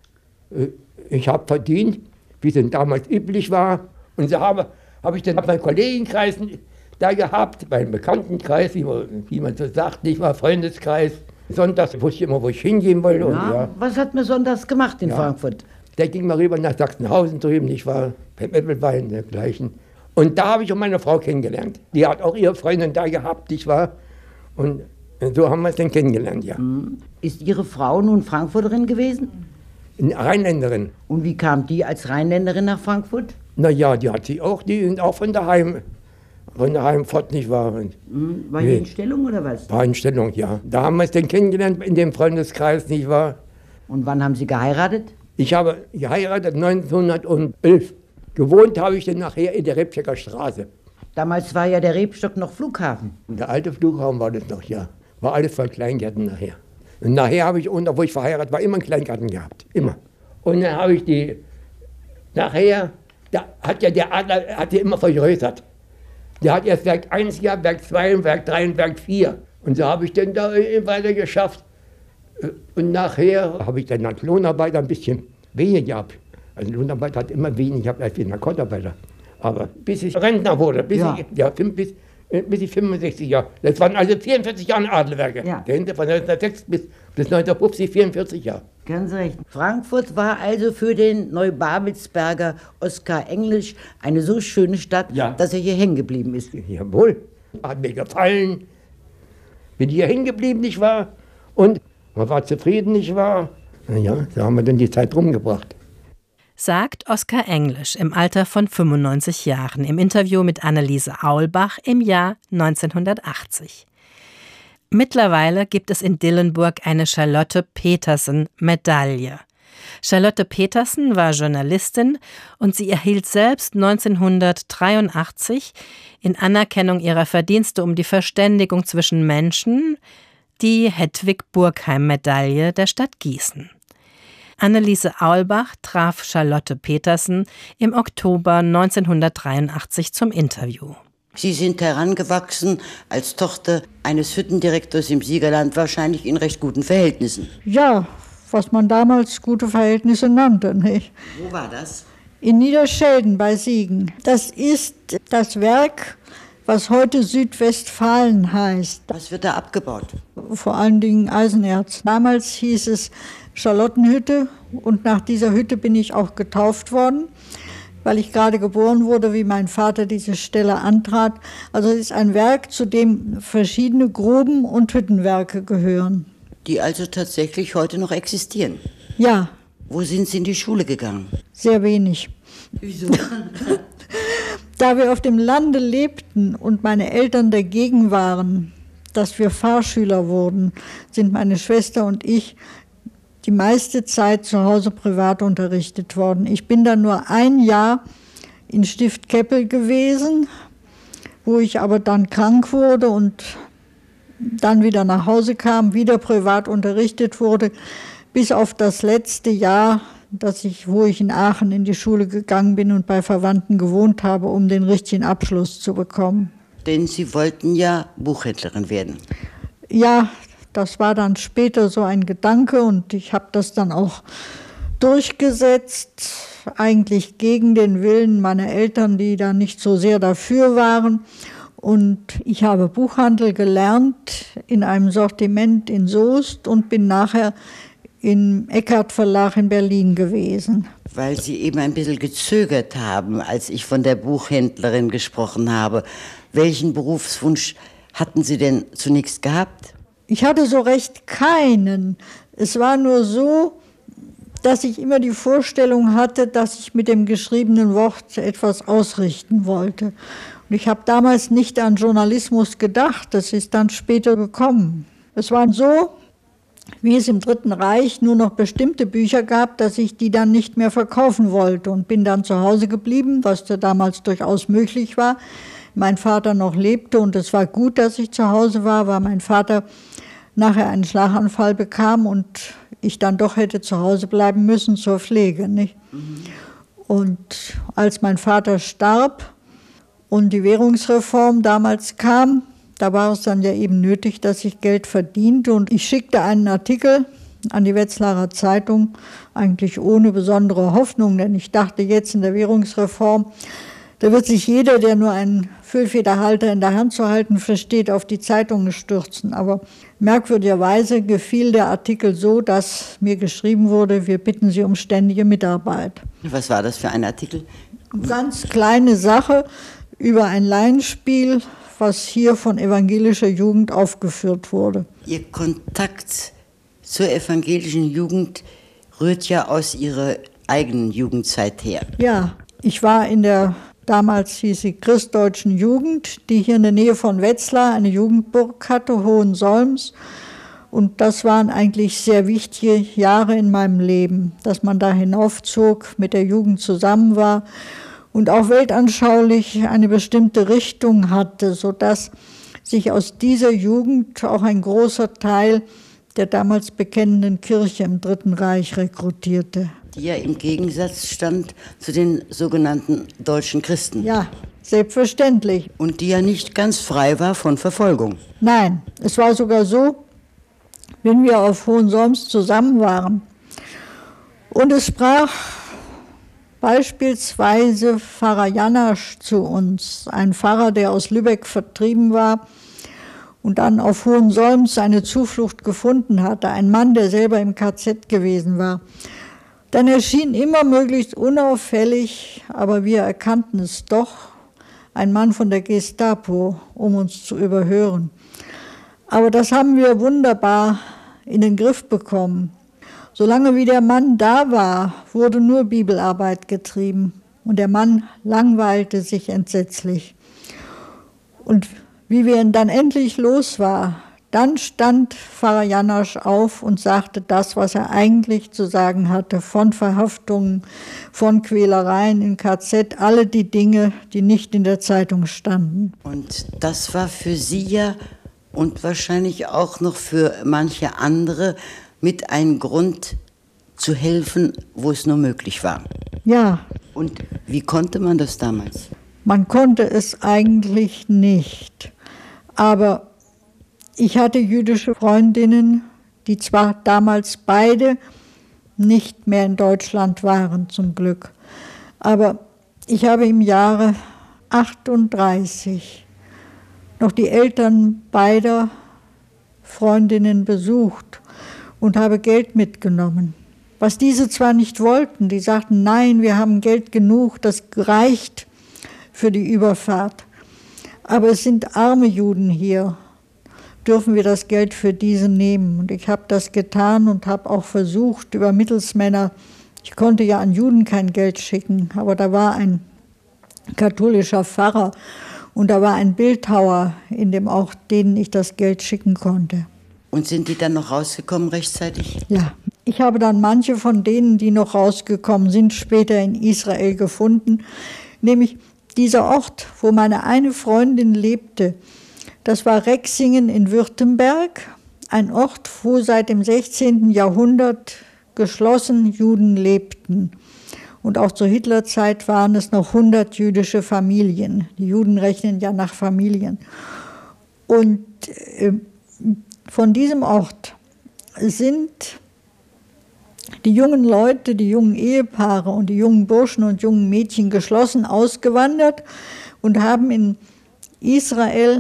[SPEAKER 6] ich habe verdient, wie es denn damals üblich war. Und so habe, habe ich dann meinen Kollegenkreis da gehabt, meinen Bekanntenkreis, wie man, wie man so sagt, nicht mal Freundeskreis. Sonntags wusste ich immer, wo ich hingehen wollte.
[SPEAKER 3] Ja,
[SPEAKER 6] Und, ja,
[SPEAKER 3] was hat man sonntags gemacht in
[SPEAKER 6] Ja.
[SPEAKER 3] Frankfurt?
[SPEAKER 6] der ging mal rüber nach Sachsenhausen drüben, nicht wahr, beim Äppelwein, dergleichen. Und da habe ich auch meine Frau kennengelernt. Die hat auch ihre Freundin da gehabt, nicht wahr? Und so haben wir es dann kennengelernt, ja.
[SPEAKER 3] Ist Ihre Frau nun Frankfurterin gewesen?
[SPEAKER 6] Eine Rheinländerin.
[SPEAKER 3] Und wie kam die als Rheinländerin nach Frankfurt?
[SPEAKER 6] Na ja, die hat sie auch, die sind auch von daheim, von daheim fort, nicht wahr? Und
[SPEAKER 3] Hm, War die
[SPEAKER 6] Nee.
[SPEAKER 3] in Stellung oder was?
[SPEAKER 6] war in Stellung, ja. Da haben wir es dann kennengelernt in dem Freundeskreis, nicht wahr?
[SPEAKER 3] Und wann haben Sie geheiratet?
[SPEAKER 6] Ich habe geheiratet neunzehnhundertelf. Gewohnt habe ich dann nachher in der Rebstecker Straße.
[SPEAKER 3] Damals war ja der Rebstock noch Flughafen.
[SPEAKER 6] Und der alte Flughafen war das noch, ja. War alles voll Kleingärten nachher. Und nachher habe ich, und wo ich verheiratet war, immer einen Kleingarten gehabt. Immer. Und dann habe ich die, nachher, da hat ja der Adler, hat ja immer vergrößert. Der hat erst Werk eins gehabt, Werk zwei, Werk drei und Werk vier. Und so habe ich dann da weiter geschafft. Und nachher habe ich dann als Lohnarbeiter ein bisschen weniger gehabt. Also Lohnarbeiter hat immer weniger gehabt als ein Akkordarbeiter. Aber bis ich Rentner wurde, bis,
[SPEAKER 3] Ja.
[SPEAKER 6] ich, ja, fünf- bis, äh, bis ich fünfundsechzig Jahre, das waren also vierundvierzig Jahre Adlerwerke.
[SPEAKER 3] Ja.
[SPEAKER 6] Dahinter von neunzehnhundertsechs bis, bis neunzehnhundertfünfzig, vierundvierzig Jahre.
[SPEAKER 3] Ganz recht. Frankfurt war also für den Neubabelsberger Oskar Englisch eine so schöne Stadt,
[SPEAKER 6] Ja.
[SPEAKER 3] dass er hier hängen geblieben ist.
[SPEAKER 6] Jawohl, hat mir gefallen. Bin hier hängen geblieben, nicht wahr? Und man war zufrieden, nicht wahr? Na ja, so haben wir dann die Zeit rumgebracht.
[SPEAKER 2] Sagt Oskar Englisch im Alter von fünfundneunzig Jahren im Interview mit Anneliese Aulbach im Jahr neunzehnhundertachtzig. Mittlerweile gibt es in Dillenburg eine Charlotte Petersen-Medaille. Charlotte Petersen war Journalistin und sie erhielt selbst neunzehnhundertdreiundachtzig in Anerkennung ihrer Verdienste um die Verständigung zwischen Menschen die Hedwig-Burkheim-Medaille der Stadt Gießen. Anneliese Aulbach traf Charlotte Petersen im Oktober neunzehnhundertdreiundachtzig zum Interview.
[SPEAKER 3] Sie sind herangewachsen als Tochter eines Hüttendirektors im Siegerland, wahrscheinlich in recht guten Verhältnissen.
[SPEAKER 5] Ja, was man damals gute Verhältnisse nannte, nicht?
[SPEAKER 3] Wo war das?
[SPEAKER 5] In Niederschelden bei Siegen. Das ist das Werk, was heute Südwestfalen heißt.
[SPEAKER 3] Was wird da abgebaut?
[SPEAKER 5] Vor allen Dingen Eisenerz. Damals hieß es Charlottenhütte und nach dieser Hütte bin ich auch getauft worden, weil ich gerade geboren wurde, wie mein Vater diese Stelle antrat. Also es ist ein Werk, zu dem verschiedene Gruben- und Hüttenwerke gehören.
[SPEAKER 3] Die also tatsächlich heute noch existieren.
[SPEAKER 5] Ja,
[SPEAKER 3] Wo sind Sie in die Schule gegangen?
[SPEAKER 5] sehr wenig.
[SPEAKER 3] Wieso?
[SPEAKER 5] Da wir auf dem Lande lebten und meine Eltern dagegen waren, dass wir Fahrschüler wurden, sind meine Schwester und ich die meiste Zeit zu Hause privat unterrichtet worden. Ich bin dann nur ein Jahr in Stift Keppel gewesen, wo ich aber dann krank wurde und dann wieder nach Hause kam, wieder privat unterrichtet wurde, bis auf das letzte Jahr, dass ich, wo ich in Aachen in die Schule gegangen bin und bei Verwandten gewohnt habe, um den richtigen Abschluss zu bekommen.
[SPEAKER 3] Denn Sie wollten ja Buchhändlerin werden.
[SPEAKER 5] Ja, das war dann später so ein Gedanke und ich habe das dann auch
[SPEAKER 7] durchgesetzt, eigentlich gegen den Willen meiner Eltern, die da nicht so sehr dafür waren. Und ich habe Buchhandel gelernt in einem Sortiment in Soest und bin nachher im Eckart Verlag in Berlin gewesen.
[SPEAKER 3] Weil Sie eben ein bisschen gezögert haben, als ich von der Buchhändlerin gesprochen habe. Welchen Berufswunsch hatten Sie denn zunächst gehabt?
[SPEAKER 7] Ich hatte so recht keinen. Es war nur so, dass ich immer die Vorstellung hatte, dass ich mit dem geschriebenen Wort etwas ausrichten wollte. Und ich habe damals nicht an Journalismus gedacht, das ist dann später gekommen. Es war so, wie es im Dritten Reich nur noch bestimmte Bücher gab, dass ich die dann nicht mehr verkaufen wollte und bin dann zu Hause geblieben, was da damals durchaus möglich war. Mein Vater noch lebte und es war gut, dass ich zu Hause war, weil mein Vater nachher einen Schlaganfall bekam und ich dann doch hätte zu Hause bleiben müssen zur Pflege, nicht? Mhm. Und als mein Vater starb und die Währungsreform damals kam, da war es dann ja eben nötig, dass ich Geld verdiente. Und ich schickte einen Artikel an die Wetzlarer Zeitung, eigentlich ohne besondere Hoffnung, denn ich dachte jetzt in der Währungsreform, da wird sich jeder, der nur einen Füllfederhalter in der Hand zu halten versteht, auf die Zeitungen stürzen. Aber merkwürdigerweise gefiel der Artikel so, dass mir geschrieben wurde, wir bitten Sie um ständige Mitarbeit.
[SPEAKER 3] Was war das für ein Artikel?
[SPEAKER 7] Eine ganz kleine Sache über ein Laienspiel, was hier von evangelischer Jugend aufgeführt wurde.
[SPEAKER 3] Ihr Kontakt zur evangelischen Jugend rührt ja aus Ihrer eigenen Jugendzeit her.
[SPEAKER 7] Ja, ich war in der, damals hieß sie Christdeutschen Jugend, die hier in der Nähe von Wetzlar eine Jugendburg hatte, Hohensolms. Und das waren eigentlich sehr wichtige Jahre in meinem Leben, dass man da hinaufzog, mit der Jugend zusammen war und auch weltanschaulich eine bestimmte Richtung hatte, sodass sich aus dieser Jugend auch ein großer Teil der damals bekennenden Kirche im Dritten Reich rekrutierte.
[SPEAKER 3] Die ja im Gegensatz stand zu den sogenannten deutschen Christen.
[SPEAKER 7] Ja, selbstverständlich.
[SPEAKER 3] Und die ja nicht ganz frei war von Verfolgung.
[SPEAKER 7] Nein, es war sogar so, wenn wir auf Hohensolms zusammen waren und es sprach beispielsweise Pfarrer Janasch zu uns, ein Pfarrer, der aus Lübeck vertrieben war und dann auf Hohensolms seine Zuflucht gefunden hatte, ein Mann, der selber im K Z gewesen war. Dann erschien immer möglichst unauffällig, aber wir erkannten es doch, ein Mann von der Gestapo, um uns zu überhören. Aber das haben wir wunderbar in den Griff bekommen. Solange wie der Mann da war, wurde nur Bibelarbeit getrieben und der Mann langweilte sich entsetzlich. Und wie wir ihn dann endlich los war, dann stand Pfarrer Janasch auf und sagte das, was er eigentlich zu sagen hatte, von Verhaftungen, von Quälereien in K Z, alle die Dinge, die nicht in der Zeitung standen.
[SPEAKER 3] Und das war für Sie ja und wahrscheinlich auch noch für manche andere mit einem Grund zu helfen, wo es nur möglich war.
[SPEAKER 7] Ja.
[SPEAKER 3] Und wie konnte man das damals?
[SPEAKER 7] Man konnte es eigentlich nicht. Aber ich hatte jüdische Freundinnen, die zwar damals beide nicht mehr in Deutschland waren, zum Glück. Aber ich habe im Jahre achtunddreißig noch die Eltern beider Freundinnen besucht und habe Geld mitgenommen. Was diese zwar nicht wollten, die sagten, nein, wir haben Geld genug, das reicht für die Überfahrt. Aber es sind arme Juden hier, dürfen wir das Geld für diese nehmen. Und ich habe das getan und habe auch versucht, über Mittelsmänner, ich konnte ja an Juden kein Geld schicken, aber da war ein katholischer Pfarrer und da war ein Bildhauer, in dem auch denen ich das Geld schicken konnte.
[SPEAKER 3] Und sind die dann noch rausgekommen rechtzeitig?
[SPEAKER 7] Ja, ich habe dann manche von denen, die noch rausgekommen sind, später in Israel gefunden. Nämlich dieser Ort, wo meine eine Freundin lebte, das war Rexingen in Württemberg, ein Ort, wo seit dem sechzehnten Jahrhundert geschlossen Juden lebten. Und auch zur Hitlerzeit waren es noch hundert jüdische Familien. Die Juden rechnen ja nach Familien. Und äh, von diesem Ort sind die jungen Leute, die jungen Ehepaare und die jungen Burschen und jungen Mädchen geschlossen ausgewandert und haben in Israel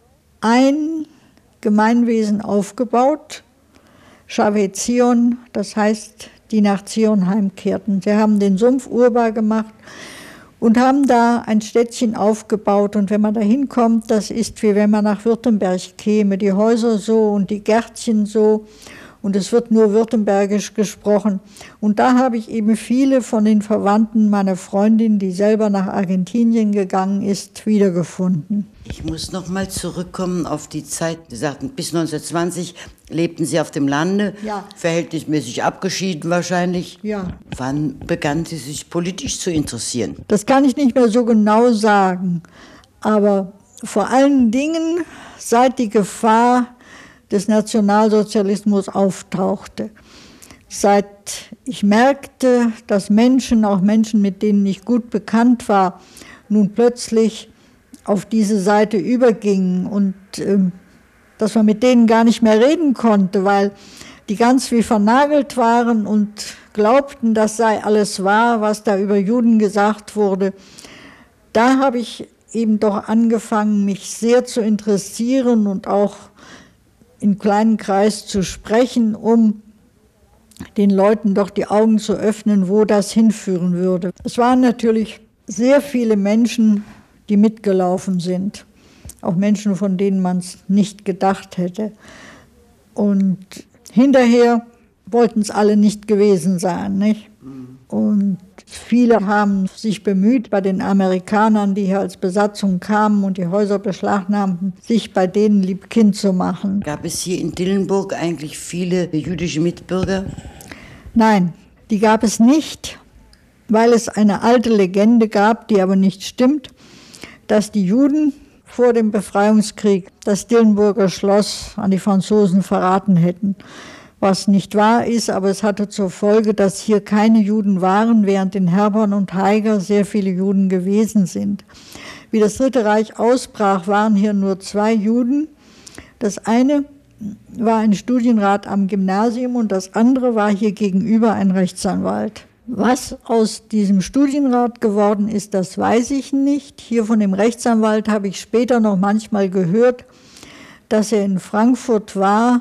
[SPEAKER 7] ein Gemeinwesen aufgebaut, Shavei Zion, das heißt, die nach Zion heimkehrten. Sie haben den Sumpf urbar gemacht und haben da ein Städtchen aufgebaut. Und wenn man da hinkommt, das ist wie wenn man nach Württemberg käme, die Häuser so und die Gärtchen so. Und es wird nur württembergisch gesprochen. Und da habe ich eben viele von den Verwandten meiner Freundin, die selber nach Argentinien gegangen ist, wiedergefunden.
[SPEAKER 3] Ich muss noch mal zurückkommen auf die Zeit. Sie sagten, bis neunzehnhundertzwanzig lebten Sie auf dem Lande,
[SPEAKER 7] ja.
[SPEAKER 3] Verhältnismäßig abgeschieden wahrscheinlich.
[SPEAKER 7] Ja.
[SPEAKER 3] Wann begannen Sie sich politisch zu interessieren?
[SPEAKER 7] Das kann ich nicht mehr so genau sagen. Aber vor allen Dingen, seit die Gefahr des Nationalsozialismus auftauchte. Seit ich merkte, dass Menschen, auch Menschen, mit denen ich gut bekannt war, nun plötzlich auf diese Seite übergingen und äh, dass man mit denen gar nicht mehr reden konnte, weil die ganz wie vernagelt waren und glaubten, das sei alles wahr, was da über Juden gesagt wurde. Da habe ich eben doch angefangen, mich sehr zu interessieren und auch in kleinen Kreis zu sprechen, um den Leuten doch die Augen zu öffnen, wo das hinführen würde. Es waren natürlich sehr viele Menschen, die mitgelaufen sind. Auch Menschen, von denen man es nicht gedacht hätte. Und hinterher wollten es alle nicht gewesen sein, nicht? Und viele haben sich bemüht, bei den Amerikanern, die hier als Besatzung kamen und die Häuser beschlagnahmten, sich bei denen liebkind zu machen.
[SPEAKER 3] Gab es hier in Dillenburg eigentlich viele jüdische Mitbürger?
[SPEAKER 7] Nein, die gab es nicht, weil es eine alte Legende gab, die aber nicht stimmt, dass die Juden vor dem Befreiungskrieg das Dillenburger Schloss an die Franzosen verraten hätten. Was nicht wahr ist, aber es hatte zur Folge, dass hier keine Juden waren, während in Herborn und Haiger sehr viele Juden gewesen sind. Wie das Dritte Reich ausbrach, waren hier nur zwei Juden. Das eine war ein Studienrat am Gymnasium und das andere war hier gegenüber ein Rechtsanwalt. Was aus diesem Studienrat geworden ist, das weiß ich nicht. Hier von dem Rechtsanwalt habe ich später noch manchmal gehört, dass er in Frankfurt war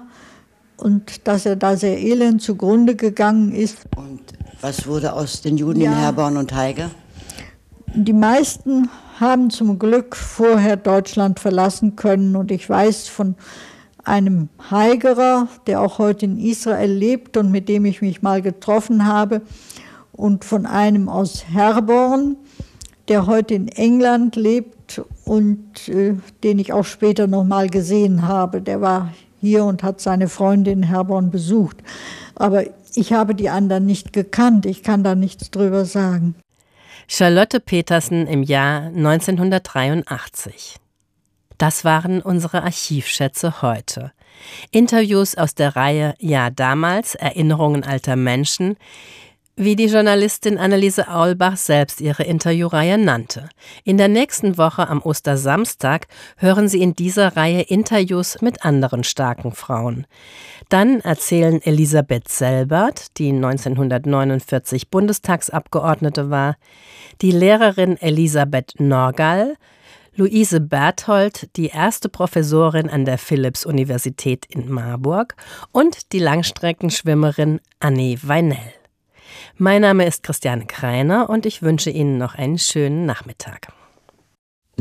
[SPEAKER 7] und dass er da sehr elend zugrunde gegangen ist.
[SPEAKER 3] Und was wurde aus den Juden
[SPEAKER 7] Ja.
[SPEAKER 3] in Herborn und Haiger?
[SPEAKER 7] Die meisten haben zum Glück vorher Deutschland verlassen können. Und ich weiß von einem Haigerer, der auch heute in Israel lebt und mit dem ich mich mal getroffen habe, und von einem aus Herborn, der heute in England lebt und äh, den ich auch später noch mal gesehen habe. Der war hier und hat seine Freunde in Herborn besucht. Aber ich habe die anderen nicht gekannt. Ich kann da nichts drüber sagen.
[SPEAKER 2] Charlotte Petersen im Jahr neunzehnhundertdreiundachtzig. Das waren unsere Archivschätze heute. Interviews aus der Reihe Ja damals, Erinnerungen alter Menschen, wie die Journalistin Anneliese Aulbach selbst ihre Interviewreihe nannte. In der nächsten Woche am Ostersamstag hören Sie in dieser Reihe Interviews mit anderen starken Frauen. Dann erzählen Elisabeth Selbert, die neunzehnhundertneunundvierzig Bundestagsabgeordnete war, die Lehrerin Elisabeth Norgall, Luise Berthold, die erste Professorin an der Philipps-Universität in Marburg und die Langstreckenschwimmerin Annie Weinell. Mein Name ist Christiane Kreiner und ich wünsche Ihnen noch einen schönen Nachmittag.